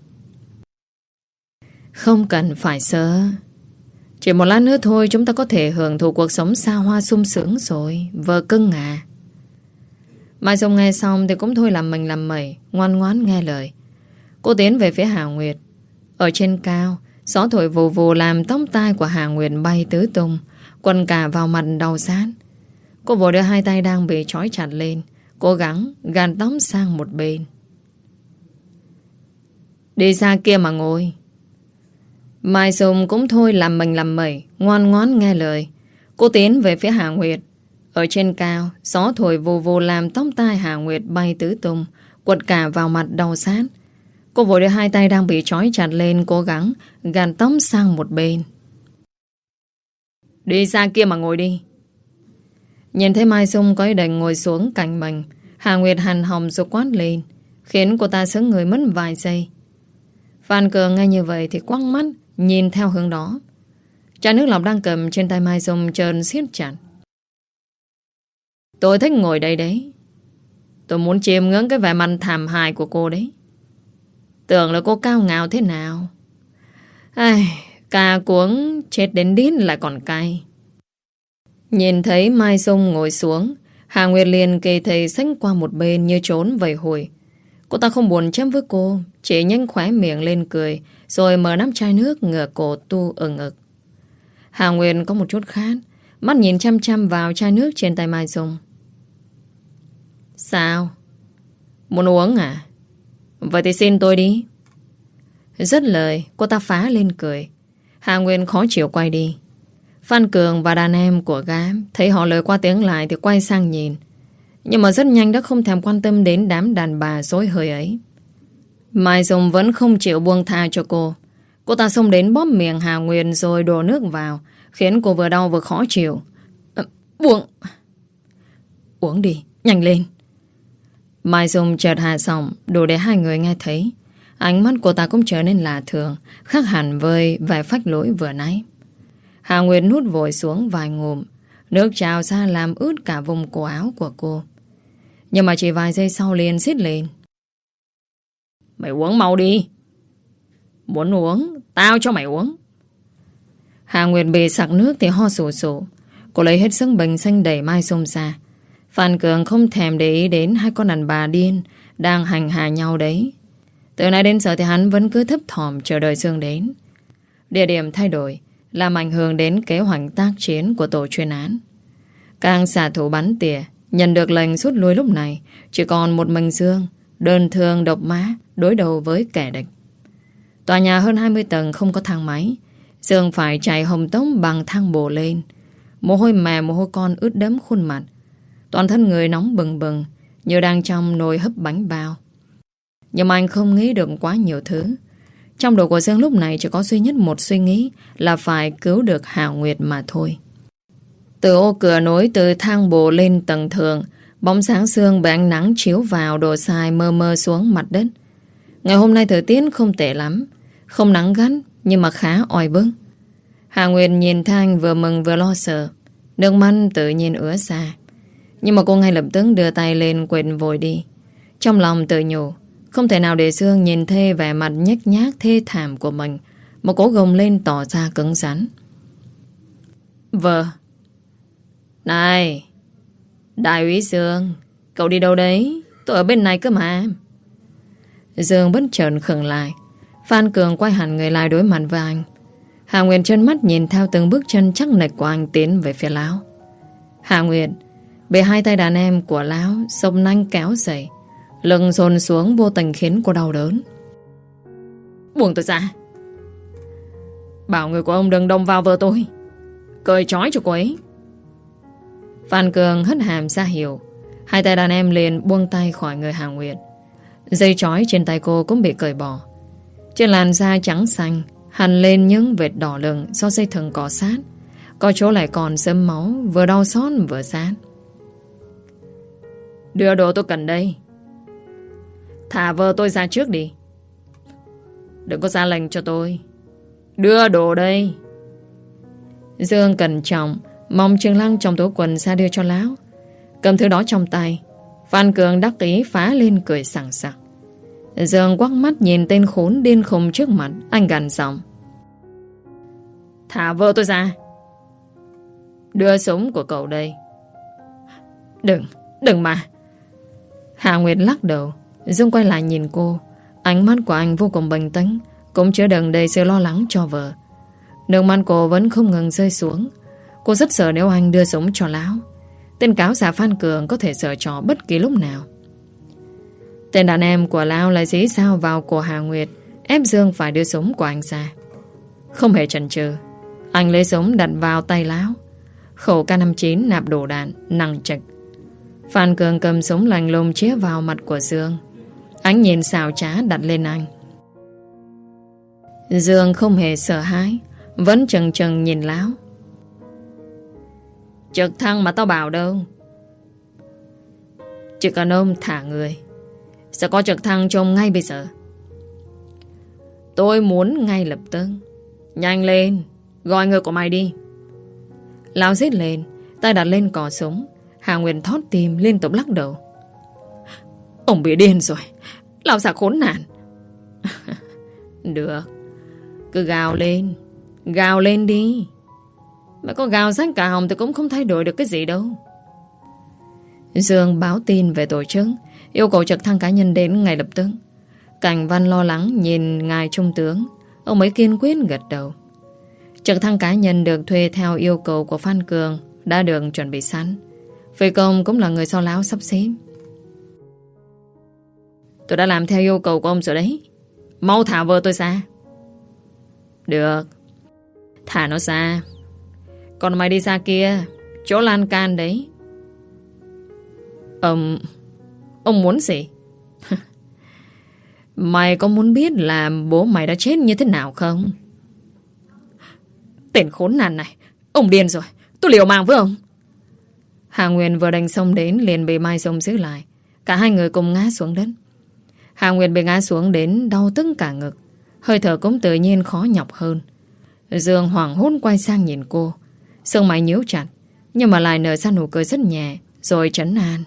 Không cần phải sợ. Chỉ một lát nữa thôi chúng ta có thể hưởng thụ cuộc sống xa hoa sung sướng rồi, vợ cưng à. Mai Dung nghe xong thì cũng thôi làm mình làm mẩy, ngoan ngoãn nghe lời. Cô tiến về phía Hà Nguyệt. Ở trên cao, gió thổi vù vù làm tóc tai của Hà Nguyệt bay tứ tung, quần cả vào mặt đau rát. Cô vội đưa hai tay đang bị trói chặt lên, cố gắng gạt tóc sang một bên. Đi ra kia mà ngồi. Mai Dung cũng thôi làm mình làm mẩy, ngoan ngoãn nghe lời. Cô tiến về phía Hà Nguyệt. Ở trên cao, gió thổi vù vù làm tóc tai Hà Nguyệt bay tứ tung, quật cả vào mặt đau rát. Cô vội đưa hai tay đang bị trói chặt lên, cố gắng gạt tóc sang một bên. Đi ra kia mà ngồi đi. Nhìn thấy Mai Dung có ý định ngồi xuống cạnh mình, Hà Nguyệt hằn hồng rồi quát lên, khiến cô ta sững người mất vài giây. Phan Cường nghe như vậy thì quăng mắt nhìn theo hướng đó. Chai nước lọc đang cầm trên tay Mai Dung trơn siết chặt. Tôi thích ngồi đây đấy. Tôi muốn chiêm ngưỡng cái vẻ mặt thảm hại của cô đấy. Tưởng là cô cao ngạo thế nào. Ai, cà cuống chết đến đít lại còn cay. Nhìn thấy Mai Dung ngồi xuống, Hà Nguyệt liền kề thầy xách qua một bên như trốn vầy hồi. Cô ta không buồn chấm với cô, chỉ nhanh khóe miệng lên cười, rồi mở nắp chai nước ngửa cổ tu ừng ực. Hà Nguyệt có một chút khát, mắt nhìn chăm chăm vào chai nước trên tay Mai Dung. Sao? Muốn uống à? Vậy thì xin tôi đi. Dứt lời, cô ta phá lên cười. Hà Nguyên khó chịu quay đi. Phan Cường và đàn em của gã thấy họ lời qua tiếng lại thì quay sang nhìn. Nhưng mà rất nhanh đã không thèm quan tâm đến đám đàn bà dối hơi ấy. Mai Dung vẫn không chịu buông tha cho cô. Cô ta xông đến bóp miệng Hà Nguyên rồi đổ nước vào, khiến cô vừa đau vừa khó chịu. Buông. Uống đi, nhanh lên. Mai Dung chợt hạ giọng đủ để hai người nghe thấy. Ánh mắt cô ta cũng trở nên lạ thường, khác hẳn với vẻ phách lối vừa nãy. Hà Nguyệt nuốt vội xuống vài ngụm, nước trào ra làm ướt cả vùng cổ áo của cô. Nhưng mà chỉ vài giây sau liền xít lên. Mày uống mau đi. Muốn uống, tao cho mày uống. Hà Nguyệt bị sặc nước thì ho sù sù. Cô lấy hết sức bình xanh đẩy Mai Dung ra. Phan Cường không thèm để ý đến hai con đàn bà điên đang hành hạ nhau đấy. Từ nay đến giờ thì hắn vẫn cứ thấp thỏm chờ đợi Dương đến. Địa điểm thay đổi làm ảnh hưởng đến kế hoạch tác chiến của tổ chuyên án. Càng xạ thủ bắn tỉa nhận được lệnh rút lui lúc này chỉ còn một mình Dương, đơn thương độc mã đối đầu với kẻ địch. Tòa nhà hơn 20 tầng không có thang máy. Dương phải chạy hồng tốc bằng thang bộ lên. Mồ hôi mẹ mồ hôi con ướt đẫm khuôn mặt. Toàn thân người nóng bừng bừng như đang trong nồi hấp bánh bao. Nhưng mà anh không nghĩ được quá nhiều thứ. Trong đầu của Dương lúc này chỉ có duy nhất một suy nghĩ là phải cứu được Hà Nguyệt mà thôi. Từ ô cửa nối từ thang bộ lên tầng thượng, bóng sáng sương bị ánh nắng chiếu vào đổ dài mơ mơ xuống mặt đất. Ngày hôm nay thời tiết không tệ lắm, không nắng gắt nhưng mà khá oi bức. Hà Nguyệt nhìn Thanh vừa mừng vừa lo sợ, nước mắt tự nhiên ứa ra. Nhưng mà cô ngay lập tức đưa tay lên quệt vội đi. Trong lòng tự nhủ không thể nào để Dương nhìn thấy vẻ mặt nhếch nhác thê thảm của mình mà cố gồng lên tỏ ra cứng rắn. Vợ. Này, Đại úy Dương, cậu đi đâu đấy? Tôi ở bên này cơ mà. Dương bất chợt khựng lại. Phan Cường quay hẳn người lại đối mặt với anh. Hà Nguyệt trân mắt nhìn theo từng bước chân chắc nịch của anh tiến về phía Lão. Hà Nguyệt bị hai tay đàn em của Lão xông nanh kéo dậy, lưng dồn xuống vô tình khiến cô đau đớn. Buông tôi ra. Bảo người của ông đừng động vào vợ tôi. Cởi trói cho cô ấy. Phan Cường hất hàm ra hiệu. Hai tay đàn em liền buông tay khỏi người Hà Nguyệt. Dây trói trên tay cô cũng bị cởi bỏ. Trên làn da trắng xanh hằn lên những vệt đỏ lựng do dây thừng cọ sát. Có chỗ lại còn dớm máu, vừa đau xót vừa sát. Đưa đồ tôi cần đây. Thả vợ tôi ra trước đi. Đừng có ra lệnh cho tôi. Đưa đồ đây. Dương cẩn trọng mong Trường Lăng trong túi quần ra đưa cho Lão. Cầm thứ đó trong tay, Phan Cường đắc ý phá lên cười sảng sặc. Dương quắc mắt nhìn tên khốn điên khùng trước mặt. Anh gằn giọng: thả vợ tôi ra. Đưa súng của cậu đây. Đừng mà. Hà Nguyệt lắc đầu. Dương quay lại nhìn cô. Ánh mắt của anh vô cùng bình tĩnh, cũng chứa đựng đầy sự lo lắng cho vợ. Nước mắt cô vẫn không ngừng rơi xuống. Cô rất sợ nếu anh đưa súng cho Lão. Tên cáo già Phan Cường có thể giở trò bất kỳ lúc nào. Tên đàn em của Lão lại dí dao vào cổ Hà Nguyệt, ép Dương phải đưa súng của anh ra. Không hề chần chừ, anh lấy súng đặt vào tay Lão. Khẩu K59 nạp đồ đạn nặng trịch. Phan Cường cầm súng lạnh lùng chĩa vào mặt của Dương. Ánh nhìn xảo trá đặt lên anh. Dương không hề sợ hãi, vẫn chừng chừng nhìn Lão. Trực thăng mà tao bảo đâu. Chỉ cần ông thả người, sẽ có trực thăng cho ông ngay bây giờ. Tôi muốn ngay lập tức. Nhanh lên, gọi người của mày đi. Lão giết lên, tay đặt lên cò súng. Hà Nguyên thót tim liên tục lắc đầu. Ông bị điên rồi. Lão già khốn nạn. Được, cứ gào lên đi. Mà có gào rách cả họng thì cũng không thay đổi được cái gì đâu. Dương báo tin về tổ chức, yêu cầu trực thăng cá nhân đến ngay lập tức. Cảnh Văn lo lắng nhìn ngài trung tướng. Ông ấy kiên quyết gật đầu. Trực thăng cá nhân được thuê theo yêu cầu của Phan Cường đã được chuẩn bị sẵn. Phi công cũng là người do Lão sắp xếp. Tôi đã làm theo yêu cầu của ông rồi đấy. Mau thả vợ tôi ra. Được, thả nó ra. Còn mày đi ra kia, chỗ lan can đấy. Ông muốn gì? Mày có muốn biết là bố mày đã chết như thế nào không? Tên khốn nạn này, ông điên rồi. Tôi liều mạng với ông. Hà Nguyên vừa đánh xong đến liền bị Mai Dung giữ lại. Cả hai người cùng ngã xuống đất. Hà Nguyên bị ngã xuống đến đau tức cả ngực. Hơi thở cũng tự nhiên khó nhọc hơn. Dương hoảng hốt quay sang nhìn cô. Sương mày nhíu chặt, nhưng mà lại nở ra nụ cười rất nhẹ, rồi trấn an.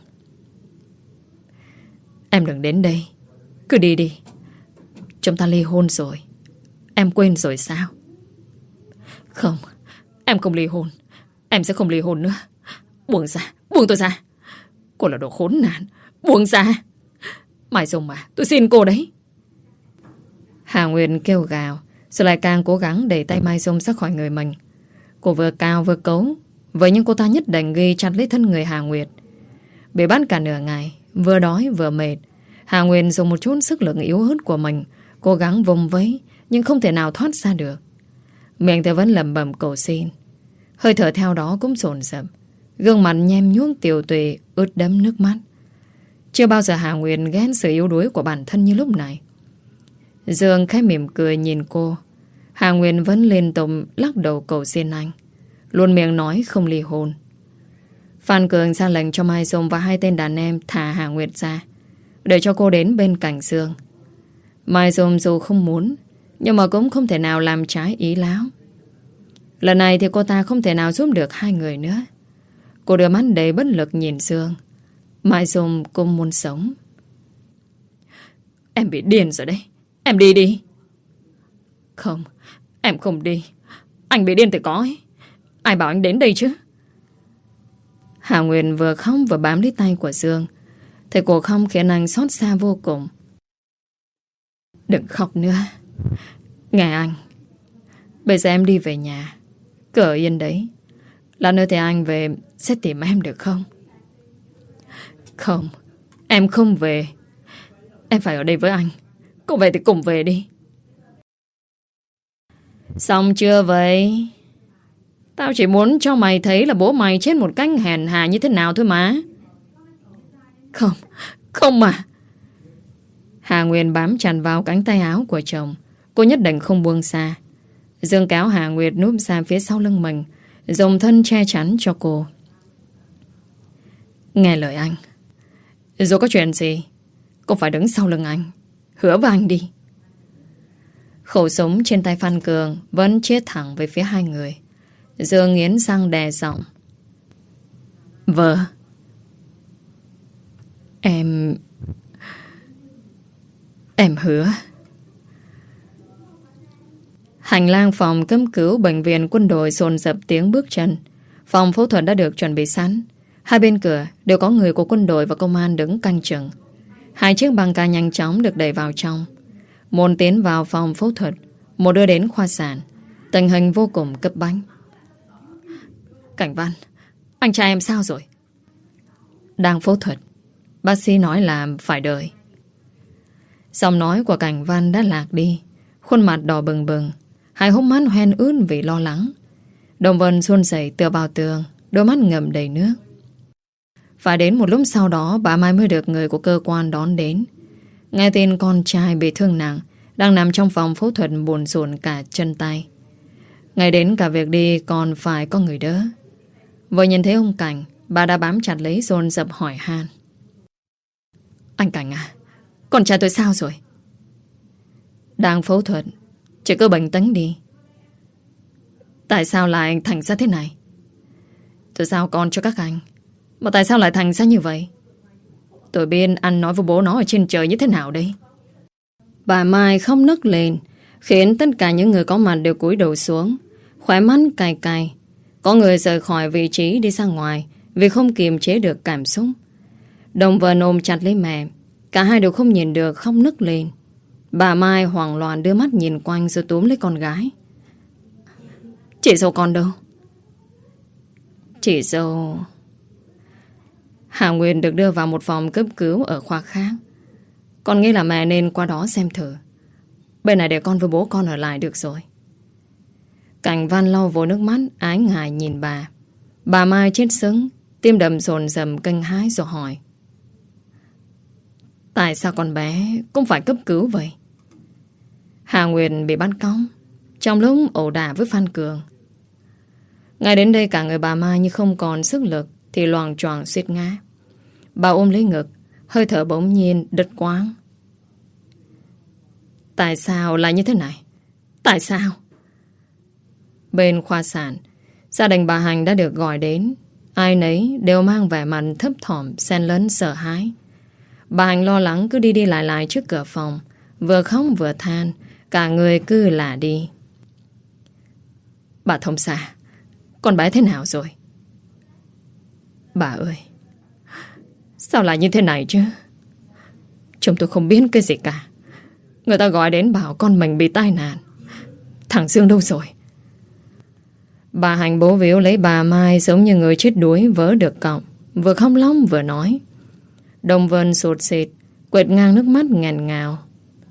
Em đừng đến đây. Cứ đi đi. Chúng ta ly hôn rồi. Em quên rồi sao? Không, em không ly hôn. Em sẽ không ly hôn nữa. Buông ra, buông tôi ra. Cô là đồ khốn nạn. Buông ra. Mai Dung mà, tôi xin cô đấy. Hà Nguyên kêu gào, rồi lại càng cố gắng đẩy tay Mai Dung ra khỏi người mình. Cô vừa cao vừa cấu, vậy nhưng cô ta nhất định ghi chặt lấy thân người Hà Nguyệt. Bị bắt cả nửa ngày, vừa đói vừa mệt, Hà Nguyên dùng một chút sức lực yếu ớt của mình, cố gắng vùng vẫy, nhưng không thể nào thoát ra được. Miệng thì vẫn lẩm bẩm cầu xin. Hơi thở theo đó cũng dồn dập, gương mặt nhem nhuốc tiều tụy, ướt đẫm nước mắt. Chưa bao giờ Hà Nguyên ghét sự yếu đuối của bản thân như lúc này. Dương khẽ mỉm cười nhìn cô. Hà Nguyên vẫn liên tục lắc đầu cầu xin anh, luôn miệng nói không ly hôn. Phan Cường ra lệnh cho Mai Dung và hai tên đàn em thả Hà Nguyệt ra, để cho cô đến bên cạnh Dương. Mai Dung dù không muốn, nhưng mà cũng không thể nào làm trái ý Lão. Lần này thì cô ta không thể nào giúp được hai người nữa. Cô đưa mắt đầy bất lực nhìn Dương. Mai Dung cũng muốn sống. Em bị điên rồi đấy. Em đi đi. Không, em không đi. Anh bị điên thì có ấy. Ai bảo anh đến đây chứ? Hà Nguyên vừa khóc vừa bám lấy tay của Dương. Thấy cô khóc khiến anh xót xa vô cùng. Đừng khóc nữa. Nghe anh, bây giờ em đi về nhà, cứ ở yên đấy. Lát nữa thì anh về sẽ tìm em được không? Không, em không về. Em phải ở đây với anh. Cô về thì cùng về đi. Xong chưa vậy? Tao chỉ muốn cho mày thấy là bố mày chết một cách hèn hạ như thế nào thôi mà. Không, không mà. Hà Nguyên bám chặt vào cánh tay áo của chồng. Cô nhất định không buông xa. Dương kéo Hà Nguyệt núp ra phía sau lưng mình, dùng thân che chắn cho cô. Nghe lời anh. Dù có chuyện gì, cô phải đứng sau lưng anh. Hứa với anh đi. Khẩu súng trên tay Phan Cường vẫn chết thẳng về phía hai người. Dương nghiến răng đè giọng. Vợ, em hứa. Hành lang phòng cấp cứu bệnh viện quân đội dồn dập tiếng bước chân. Phòng phẫu thuật đã được chuẩn bị sẵn. Hai bên cửa đều có người của quân đội và công an đứng canh chừng. Hai chiếc băng ca nhanh chóng được đẩy vào trong. Một tiến vào phòng phẫu thuật, một đưa đến khoa sản. Tình hình vô cùng cấp bách. Cảnh Văn, anh trai em sao rồi? Đang phẫu thuật. Bác sĩ nói là phải đợi. Giọng nói của Cảnh Văn đã lạc đi. Khuôn mặt đỏ bừng bừng, hai hốc mắt hoen ướt vì lo lắng. Đồng Vân run rẩy tựa vào tường, đôi mắt ngậm đầy nước. Phải đến một lúc sau đó bà Mai mới được người của cơ quan đón đến. Nghe tin con trai bị thương nặng, đang nằm trong phòng phẫu thuật buồn rộn cả chân tay. Ngày đến cả việc đi còn phải có người đỡ. Vừa nhìn thấy ông Cảnh, bà đã bám chặt lấy dồn dập hỏi han. Anh Cảnh à, con trai tôi sao rồi? Đang phẫu thuật, chỉ cứ bình tĩnh đi. Tại sao lại thành ra thế này? Tôi giao con cho các anh, mà tại sao lại thành ra như vậy? Tôi biết anh nói với bố nó ở trên trời như thế nào đây? Bà Mai khóc nức lên, khiến tất cả những người có mặt đều cúi đầu xuống, khóe mắt cay cay. Có người rời khỏi vị trí đi ra ngoài vì không kiềm chế được cảm xúc. Đồng Vân ôm chặt lấy mẹ, cả hai đều không nhìn được khóc nức lên. Bà Mai hoảng loạn đưa mắt nhìn quanh rồi túm lấy con gái. Chị dâu con đâu? Chị dâu... Hà Nguyên được đưa vào một phòng cấp cứu ở khoa khác. Con nghĩ là mẹ nên qua đó xem thử. Bên này để con với bố con ở lại được rồi. Cảnh Văn lau vội nước mắt, ái ngại nhìn bà. Bà Mai chết sững, tim đập dồn dập kinh hãi rồi hỏi. Tại sao con bé cũng phải cấp cứu vậy? Hà Nguyên bị bắt cóc trong lúc ẩu đả với Phan Cường. Ngay đến đây cả người bà Mai như không còn sức lực thì loạng choạng suýt ngã. Bà ôm lấy ngực, hơi thở bỗng nhiên đứt quãng. Tại sao lại như thế này? Tại sao? Bên khoa sản, gia đình bà Hành đã được gọi đến. Ai nấy đều mang vẻ mặt thấp thỏm, xen lẫn sợ hãi. Bà Hành lo lắng cứ đi đi lại lại trước cửa phòng, vừa khóc vừa than, cả người cứ lả đi. Bà Thông Sa, con bé thế nào rồi? Bà ơi, sao lại như thế này chứ? Chúng tôi không biết cái gì cả. Người ta gọi đến bảo con mình bị tai nạn. Thằng Dương đâu rồi? Bà Hành bố víu lấy bà Mai giống như người chết đuối vớ được cọng, vừa khóc lóc vừa nói. Đồng Vân sụt sịt, quệt ngang nước mắt nghẹn ngào.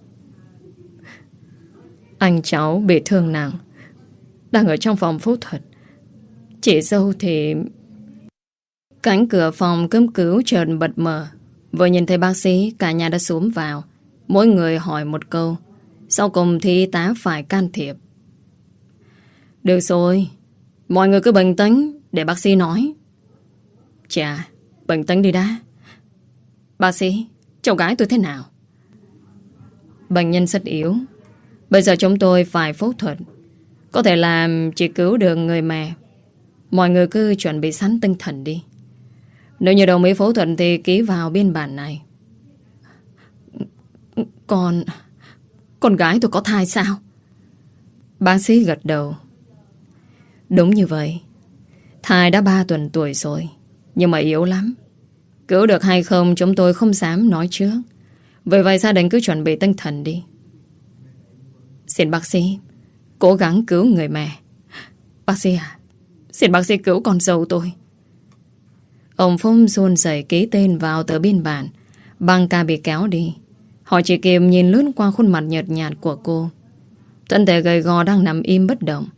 Anh cháu bị thương nặng, đang ở trong phòng phẫu thuật. Chị dâu thì... Cánh cửa phòng cấp cứu chợt bật mở. Vừa nhìn thấy bác sĩ, cả nhà đã xúm vào. Mỗi người hỏi một câu. Sau cùng thì y tá phải can thiệp. Được rồi, mọi người cứ bình tĩnh để bác sĩ nói. Chà, bình tĩnh đi đã. Bác sĩ, cháu gái tôi thế nào? Bệnh nhân rất yếu. Bây giờ chúng tôi phải phẫu thuật. Có thể là chỉ cứu được người mẹ. Mọi người cứ chuẩn bị sẵn tinh thần đi. Nếu như đồng ý phẫu thuật thì ký vào biên bản này. Con gái tôi có thai sao? Bác sĩ gật đầu. Đúng như vậy. Thai đã 3 tuần tuổi rồi, nhưng mà yếu lắm. Cứu được hay không chúng tôi không dám nói trước. Vì vậy gia đình cứ chuẩn bị tinh thần đi. Xin bác sĩ cố gắng cứu người mẹ. Bác sĩ à, xin bác sĩ cứu con dâu tôi. Ông Phong run rẩy ký tên vào tờ biên bản. Băng ca bị kéo đi. Họ chỉ kịp nhìn lướt qua khuôn mặt nhợt nhạt của cô. Thân thể gầy gò đang nằm im bất động.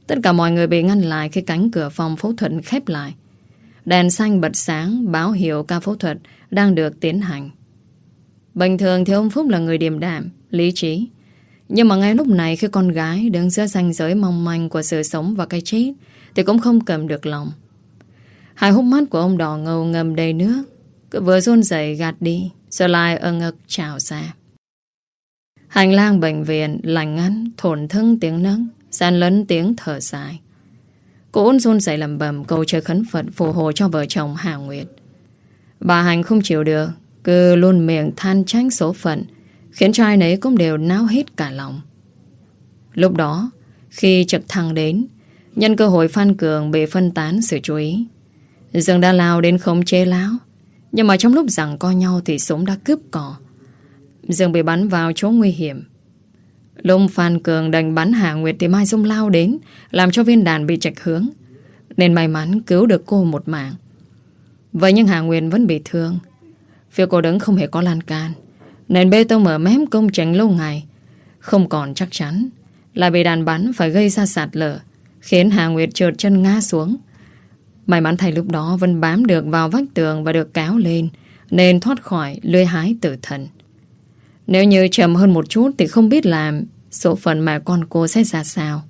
Tất cả mọi người bị ngăn lại khi cánh cửa phòng phẫu thuật khép lại. Đèn xanh bật sáng báo hiệu ca phẫu thuật đang được tiến hành. Bình thường thì ông Phúc là người điềm đạm, lý trí. Nhưng mà ngay lúc này khi con gái đứng giữa ranh giới mong manh của sự sống và cái chết thì cũng không cầm được lòng. Hai hốc mắt của ông đỏ ngầu ngầm đầy nước, cứ vừa run rẩy gạt đi rồi lại ở ngực trào ra. Hành lang bệnh viện lạnh ngắn, thổn thức tiếng nấc, san lẫn tiếng thở dài. Cô ôn run rẩy lẩm bẩm cầu trời khấn Phật phù hộ cho vợ chồng Hà Nguyệt. Bà Hành không chịu được, cứ luôn miệng than trách số phận, khiến cho ai nấy cũng đều náo hết cả lòng. Lúc đó, khi trực thăng đến, nhân cơ hội Phan Cường bị phân tán sự chú ý. Dương đã lao đến khống chế Lão, nhưng mà trong lúc giằng co nhau thì súng đã cướp cò. Dương bị bắn vào chỗ nguy hiểm. Lúc Phan Cường đành bắn Hà Nguyệt thì Mai Dung lao đến, làm cho viên đạn bị chệch hướng, nên may mắn cứu được cô một mạng. Vậy nhưng Hà Nguyệt vẫn bị thương. Phía cô đứng không hề có lan can, nền bê tông ở mép công trình lâu ngày không còn chắc chắn, lại bị đạn bắn phải gây ra sạt lở, khiến Hà Nguyệt trượt chân ngã xuống. May mắn thay lúc đó vẫn bám được vào vách tường và được kéo lên, nên thoát khỏi lưới hái tử thần. Nếu như chậm hơn một chút thì không biết làm số phận mẹ con cô sẽ ra sao.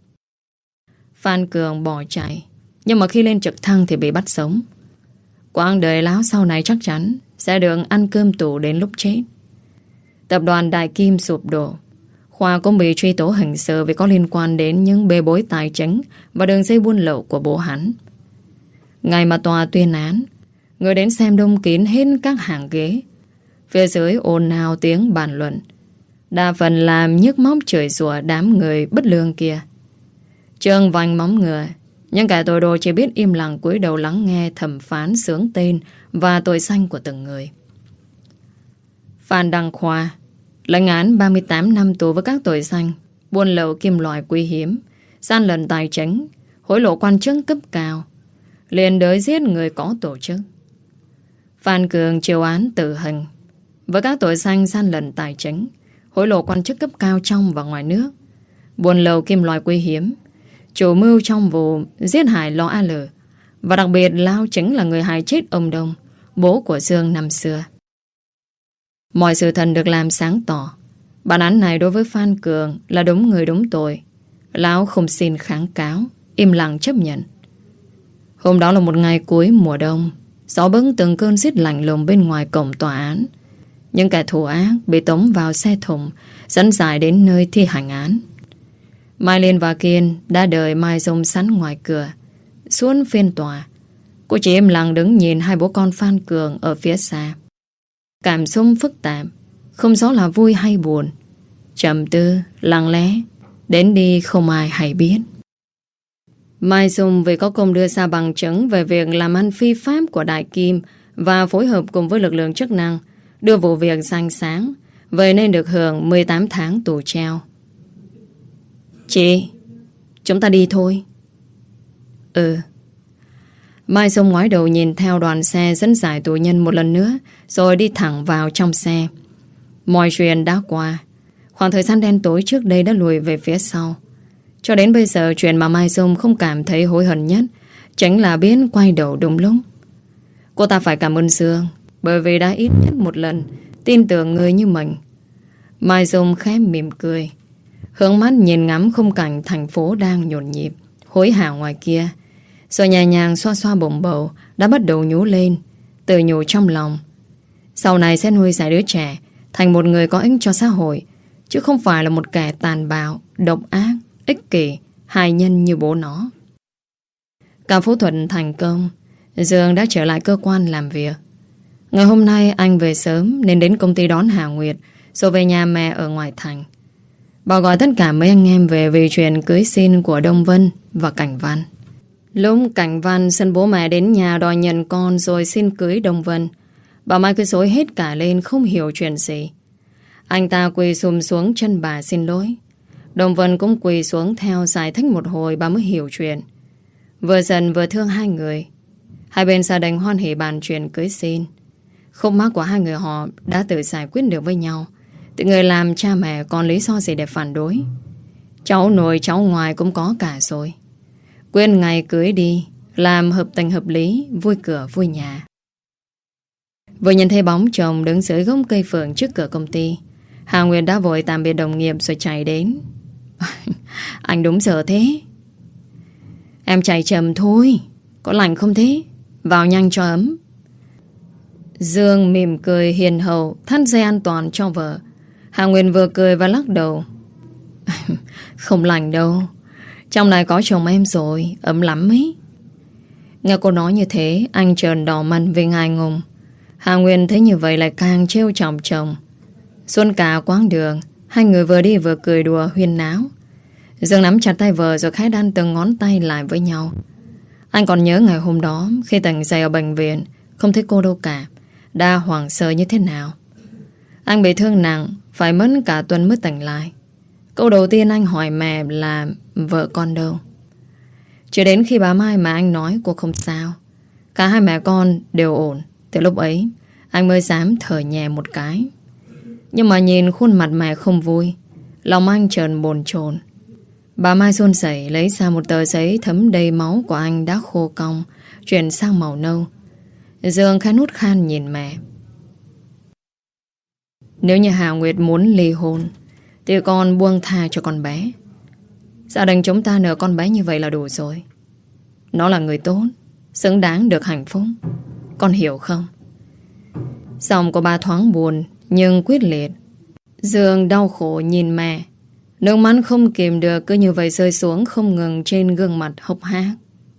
Phan Cường bỏ chạy, nhưng mà khi lên trực thăng thì bị bắt sống. Quãng đời Lão sau này chắc chắn sẽ được ăn cơm tù đến lúc chết. Tập đoàn Đại Kim sụp đổ. Khoa cũng bị truy tố hình sự vì có liên quan đến những bê bối tài chính và đường dây buôn lậu của bố hắn. Ngày mà tòa tuyên án, người đến xem đông kín hết các hàng ghế. Phía dưới ồn ào tiếng bàn luận, đa phần làm nhức móc chửi rủa đám người bất lương kia. Trương vành móng ngựa, nhưng cả tội đồ chỉ biết im lặng cúi đầu lắng nghe thẩm phán xướng tên và tội danh của từng người. Phan Đăng Khoa lãnh án 38 năm tù với các tội danh buôn lậu kim loại quý hiếm, gian lận tài chính, hối lộ quan chức cấp cao, liền đới giết người có tổ chức. Phan Cường chịu án tử hình với các tội danh gian lận tài chính, hối lộ quan chức cấp cao trong và ngoài nước, buôn lậu kim loại quý hiếm, chủ mưu trong vụ giết hại Lò A L, và đặc biệt Lao chính là người hại chết ông Đông, bố của Dương năm xưa. Mọi sự thật được làm sáng tỏ. Bản án này đối với Phan Cường là đúng người đúng tội. Lão không xin kháng cáo, im lặng chấp nhận. Hôm đó là một ngày cuối mùa đông, gió bấc từng cơn rít lạnh lùng bên ngoài cổng tòa án. Những kẻ thù ác bị tống vào xe thùng, dẫn giải đến nơi thi hành án. Mai Liên và Kiên đã đợi Mai Dung sẵn ngoài cửa. Xuống phiên tòa, cô chỉ im lặng đứng nhìn hai bố con Phan Cường ở phía xa. Cảm xúc phức tạp, không rõ là vui hay buồn, trầm tư, lặng lẽ, đến đi không ai hay biết. Mai Dung vì có công đưa ra bằng chứng về việc làm ăn phi pháp của Đại Kim và phối hợp cùng với lực lượng chức năng đưa vụ việc rạng sáng, vậy nên được hưởng 18 tháng tù treo. Chị, chúng ta đi thôi. Mai Dung ngoái đầu nhìn theo đoàn xe dẫn giải tù nhân một lần nữa, rồi đi thẳng vào trong xe. Mọi chuyện đã qua. Khoảng thời gian đen tối trước đây đã lùi về phía sau. Cho đến bây giờ, chuyện mà Mai Dung không cảm thấy hối hận nhất chính là biết quay đầu đúng lúc. Cô ta phải cảm ơn Dương, bởi vì đã ít nhất một lần tin tưởng người như mình. Mai Dung khẽ mỉm cười, hướng mắt nhìn ngắm khung cảnh thành phố đang nhộn nhịp, hối hả ngoài kia, rồi nhẹ nhàng xoa xoa bụng bầu đã bắt đầu nhú lên, tự nhủ trong lòng. Sau này sẽ nuôi dạy đứa trẻ thành một người có ích cho xã hội, chứ không phải là một kẻ tàn bạo, độc ác, ích kỷ, hại nhân như bố nó. Ca phẫu thuật thành công, Dương đã trở lại cơ quan làm việc. Ngày hôm nay anh về sớm nên đến công ty đón Hà Nguyệt, rồi về nhà mẹ ở ngoại thành. Bà gọi tất cả mấy anh em về vì chuyện cưới xin của Đông Vân và Cảnh Văn. Lúc Cảnh Văn xin bố mẹ đến nhà đòi nhận con rồi xin cưới Đông Vân, bà Mai cứ rối hết cả lên không hiểu chuyện gì. Anh ta quỳ sụm xuống chân bà xin lỗi. Đông Vân cũng quỳ xuống theo giải thích một hồi bà mới hiểu chuyện. Vừa giận vừa thương hai người. Hai bên gia đình hoan hỉ bàn chuyện cưới xin. Khúc mắc của hai người họ đã tự giải quyết được với nhau, thì người làm cha mẹ còn lý do gì để phản đối. Cháu nội cháu ngoài cũng có cả rồi. Quên ngày cưới đi, làm hợp tình hợp lý, vui cửa vui nhà. Vừa nhìn thấy bóng chồng đứng dưới gốc cây phượng trước cửa công ty, Hà Nguyệt đã vội tạm biệt đồng nghiệp rồi chạy đến. Anh đúng giờ thế. Em chạy chậm thôi, có lạnh không thế? Vào nhanh cho ấm. Dương mỉm cười hiền hậu, thắt dây an toàn cho vợ. Hà Nguyệt vừa cười và lắc đầu. Không lạnh đâu, trong này có chồng em rồi, ấm lắm ấy. Nghe cô nói như thế, anh trợn đỏ mặt vì ngại ngùng. Hà Nguyên thấy như vậy lại càng trêu chọc chồng. Suốt cả quãng đường, hai người vừa đi vừa cười đùa huyên náo. Dương nắm chặt tay vợ rồi khẽ đan từng ngón tay lại với nhau. Anh còn nhớ ngày hôm đó, khi tỉnh dậy ở bệnh viện, không thấy cô đâu cả, đã hoảng sợ như thế nào. Anh bị thương nặng, phải mất cả tuần mới tỉnh lại. Câu đầu tiên anh hỏi mẹ là vợ con đâu. Chỉ đến khi bà Mai mà anh nói cô không sao, cả hai mẹ con đều ổn, từ lúc ấy anh mới dám thở nhẹ một cái. Nhưng mà nhìn khuôn mặt mẹ không vui, lòng anh chợt bồn chồn. Bà Mai run rẩy lấy ra một tờ giấy thấm đầy máu của anh đã khô cong, chuyển sang màu nâu. Dương khẽ nút khan nhìn mẹ. Nếu như Hà Nguyệt muốn ly hôn thì con buông tha cho con bé. Gia đình chúng ta nợ con bé như vậy là đủ rồi. Nó là người tốt, xứng đáng được hạnh phúc. Con hiểu không? Giọng của bà thoáng buồn nhưng quyết liệt. Dương đau khổ nhìn mẹ. Nước mắt không kìm được cứ như vậy rơi xuống không ngừng trên gương mặt hốc hác.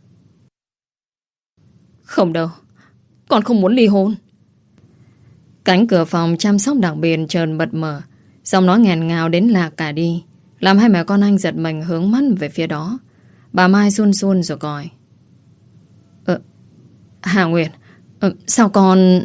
Không đâu, con không muốn ly hôn. Cánh cửa phòng chăm sóc đặc biệt chợt bật mở. Giọng nói nghẹn ngào đến lạc cả đi, làm hai mẹ con anh giật mình hướng mắt về phía đó. Bà Mai run run rồi gọi. Hà Nguyệt, sao con...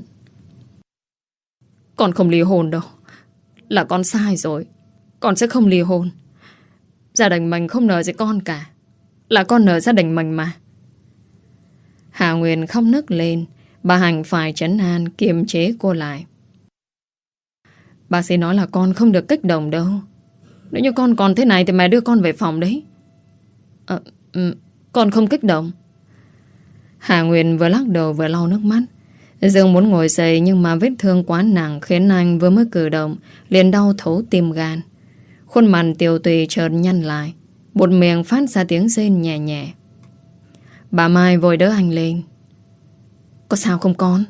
Con không ly hôn đâu. Là con sai rồi. Con sẽ không ly hôn. Gia đình mình không nợ gì con cả. Là con nợ gia đình mình mà. Hà Nguyệt khóc nức lên. Bà Hạnh phải trấn an kiềm chế cô lại. Bác sĩ nói là con không được kích động đâu. Nếu như con còn thế này thì mẹ đưa con về phòng đấy. Con không kích động. Hà Nguyên vừa lắc đầu vừa lau nước mắt. Dương muốn ngồi dậy nhưng mà vết thương quá nặng khiến anh vừa mới cử động liền đau thấu tim gan. Khuôn mặt tiều tùy chợt nhăn lại, một miệng phát ra tiếng rên nhẹ nhẹ. Bà Mai vội đỡ anh lên. Có sao không con?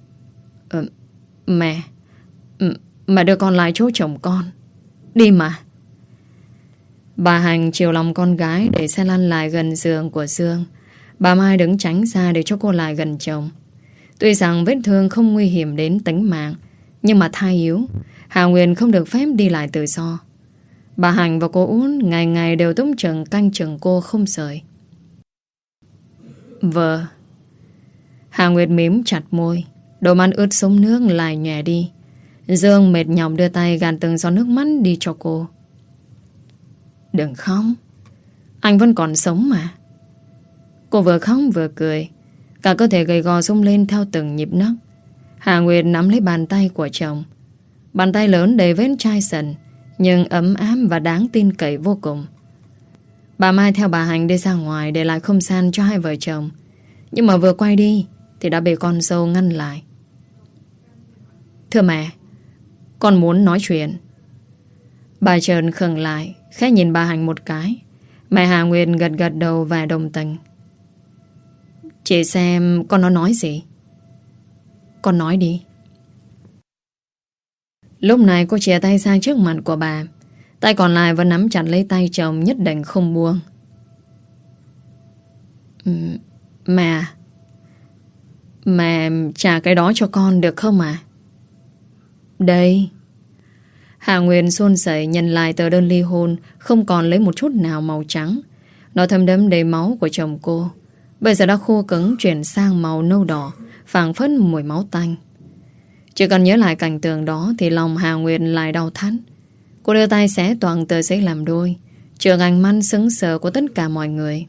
Mẹ đưa con lại chỗ chồng con. Đi mà. Bà Hành chiều lòng con gái để xe lăn lại gần giường của Dương. Bà Mai đứng tránh ra để cho cô lại gần chồng. Tuy rằng vết thương không nguy hiểm đến tính mạng, nhưng mà thai yếu, Hà Nguyên không được phép đi lại tự do. Bà Hành và cô Út ngày ngày đều túc trực canh chừng cô không rời. Vợ. Hà Nguyệt mím chặt môi, đôi mắt ướt sũng nước lại nhòe đi. Dương mệt nhọc đưa tay gạt từng giọt nước mắt đi cho cô. Đừng khóc, anh vẫn còn sống mà. Cô vừa khóc vừa cười, cả cơ thể gầy gò rung lên theo từng nhịp nấc. Hà Nguyệt nắm lấy bàn tay của chồng. Bàn tay lớn đầy vết chai sần, nhưng ấm áp và đáng tin cậy vô cùng. Bà Mai theo bà Hành đi ra ngoài để lại không gian cho hai vợ chồng. Nhưng mà vừa quay đi thì đã bị con dâu ngăn lại. Thưa mẹ, con muốn nói chuyện. Bà Trần khựng lại, khẽ nhìn bà Hành một cái. Mẹ Hà Nguyệt gật gật đầu và đồng tình. Chị xem con nó nói gì. Con nói đi. Lúc này cô chìa tay sang trước mặt của bà, tay còn lại vẫn nắm chặt lấy tay chồng nhất định không buông. Mẹ trả cái đó cho con được không ạ? Đây. Hà Nguyên xôn xẩy nhận lại tờ đơn ly hôn, không còn lấy một chút nào màu trắng. Nó thấm đẫm đầy máu của chồng cô, bây giờ đã khô cứng chuyển sang màu nâu đỏ, phảng phất mùi máu tanh. Chỉ cần nhớ lại cảnh tượng đó thì lòng Hà Nguyệt lại đau thắt. Cô đưa tay xé toàn tờ giấy làm đôi, trước ánh mắt sững sờ của tất cả mọi người.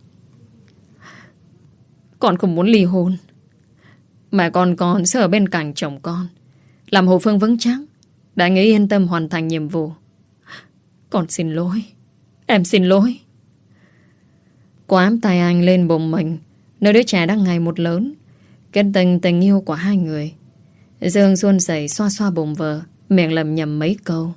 Con không muốn ly hôn. Mẹ con sẽ ở bên cạnh chồng con, làm hậu phương vững chắc để anh ấy yên tâm hoàn thành nhiệm vụ. Con xin lỗi. Em xin lỗi. Cô ám tay anh lên bụng mình, nơi đứa trẻ đang ngày một lớn. Kết tình yêu của hai người. Dương run rẩy xoa xoa bụng vợ, miệng lẩm nhẩm mấy câu.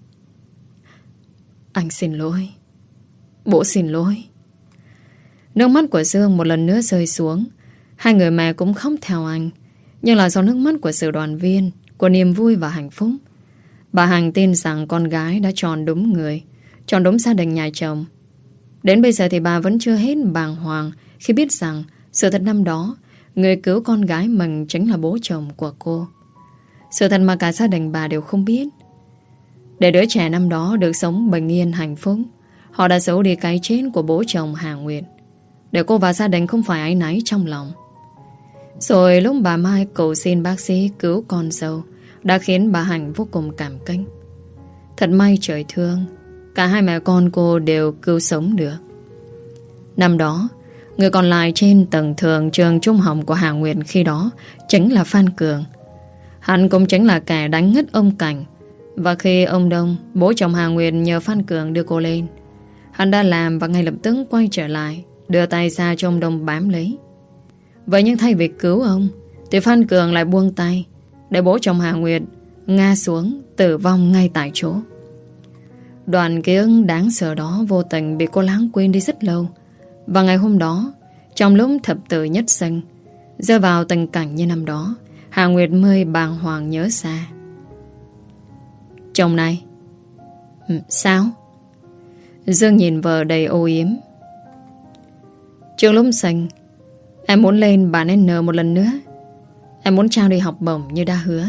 Anh xin lỗi. Bố xin lỗi. Nước mắt của Dương một lần nữa rơi xuống. Hai người mẹ cũng khóc theo anh, nhưng là do nước mắt của sự đoàn viên, của niềm vui và hạnh phúc. Bà Hằng tin rằng con gái đã chọn đúng người, chọn đúng gia đình nhà chồng. Đến bây giờ thì bà vẫn chưa hết bàng hoàng khi biết rằng sự thật năm đó, người cứu con gái mình chính là bố chồng của cô. Sự thật mà cả gia đình bà đều không biết. Để đứa trẻ năm đó được sống bình yên hạnh phúc, họ đã giấu đi cái chết của bố chồng Hà Nguyệt, để cô và gia đình không phải áy náy trong lòng. Rồi lúc bà Mai cầu xin bác sĩ cứu con dâu đã khiến bà Hạnh vô cùng cảm kích. Thật may trời thương, cả hai mẹ con cô đều cứu sống được. Năm đó, người còn lại trên tầng thường trường trung học của Hà Nguyệt khi đó chính là Phan Cường. Hắn cũng chính là kẻ đánh ngất ông Cảnh. Và khi ông Đông, bố chồng Hà Nguyệt, nhờ Phan Cường đưa cô lên, hắn đã làm và ngay lập tức quay trở lại, đưa tay ra cho ông Đông bám lấy. Vậy nhưng thay vì cứu ông thì Phan Cường lại buông tay, để bố chồng Hà Nguyệt ngã xuống tử vong ngay tại chỗ. Đoạn ký ức đáng sợ đó vô tình bị cô lãng quên đi rất lâu. Và ngày hôm đó, trong lúc thập tử nhất sinh, rơi vào tình cảnh như năm đó, Hà Nguyệt mới bàng hoàng nhớ ra. Chồng này. Sao? Dương nhìn vợ đầy âu yếm. Trường lúc sinh, em muốn lên bản N một lần nữa. Em muốn trao đi học bổng như đã hứa.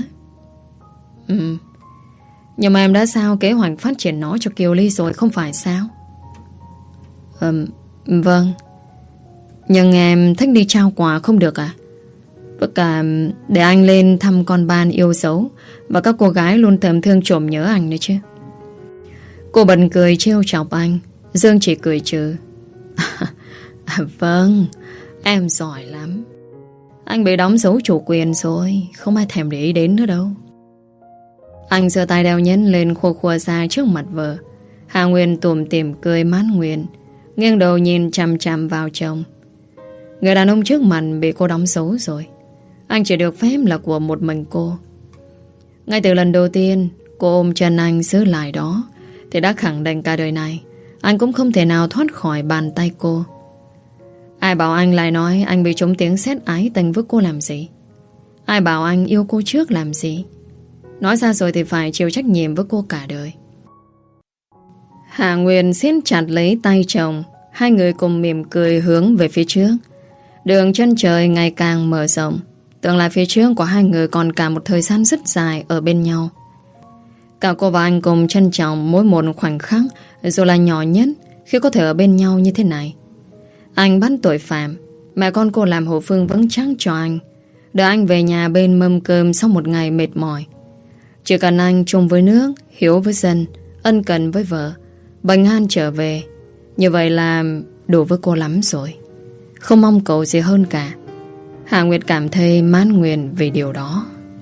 Nhưng mà em đã sao kế hoạch phát triển nó cho Kiều Ly rồi không phải sao? Vâng. Nhưng em thích đi trao quà không được à? Tất cả để anh lên thăm con Ban yêu dấu, và các cô gái luôn thầm thương trộm nhớ anh nữa chứ. Cô bật cười trêu chọc anh. Dương chỉ cười trừ. Vâng, em giỏi lắm. Anh bị đóng dấu chủ quyền rồi, không ai thèm để ý đến nữa đâu. Anh giơ tay đeo nhẫn lên khua khua ra trước mặt vợ. Hà Nguyên tủm tỉm cười mãn nguyện, nghiêng đầu nhìn chằm chằm vào chồng. Người đàn ông trước mặt bị cô đóng dấu rồi. Anh chỉ được phép là của một mình cô. Ngay từ lần đầu tiên cô ôm chân anh giữ lại đó, thì đã khẳng định cả đời này anh cũng không thể nào thoát khỏi bàn tay cô. Ai bảo anh lại nói anh bị trúng tiếng sét ái tình với cô làm gì? Ai bảo anh yêu cô trước làm gì? Nói ra rồi thì phải chịu trách nhiệm với cô cả đời. Hà Nguyên siết chặt lấy tay chồng. Hai người cùng mỉm cười hướng về phía trước. Đường chân trời ngày càng mở rộng. Tương lai phía trước của hai người còn cả một thời gian rất dài ở bên nhau. Cả cô và anh cùng trân trọng mỗi một khoảnh khắc, dù là nhỏ nhất, khi có thể ở bên nhau như thế này. Anh bắt tội phạm, mẹ con cô làm hậu phương vững chắc cho anh, đợi anh về nhà bên mâm cơm sau một ngày mệt mỏi. Chỉ cần anh chung với nước, hiếu với dân, ân cần với vợ, bình an trở về, như vậy là đủ với cô lắm rồi. Không mong cầu gì hơn cả. Hà Nguyệt cảm thấy mãn nguyện vì điều đó.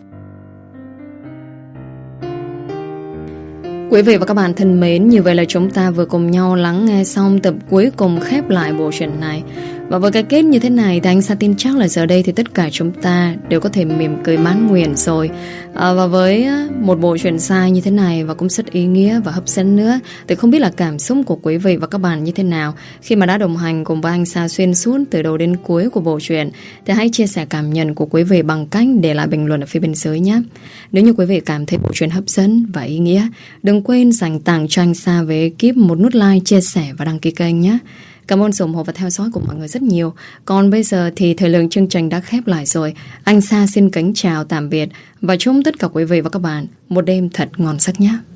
Quý vị và các bạn thân mến, như vậy là chúng ta vừa cùng nhau lắng nghe xong tập cuối cùng khép lại bộ truyện này. Và với cái kết như thế này thì anh Sa tin chắc là giờ đây thì tất cả chúng ta đều có thể mỉm cười mãn nguyện rồi. Và với một bộ truyện dài như thế này và cũng rất ý nghĩa và hấp dẫn nữa, thì không biết là cảm xúc của quý vị và các bạn như thế nào khi mà đã đồng hành cùng với anh Sa xuyên suốt từ đầu đến cuối của bộ truyện. Thì hãy chia sẻ cảm nhận của quý vị bằng cách để lại bình luận ở phía bên dưới nhé. Nếu như quý vị cảm thấy bộ truyện hấp dẫn và ý nghĩa, đừng quên dành tặng cho anh Sa với ekip một nút like, chia sẻ và đăng ký kênh nhé. Cảm ơn sự ủng hộ và theo dõi của mọi người rất nhiều. Còn bây giờ thì thời lượng chương trình đã khép lại rồi. Anh Sa xin kính chào tạm biệt và chúc tất cả quý vị và các bạn một đêm thật ngon giấc nhé.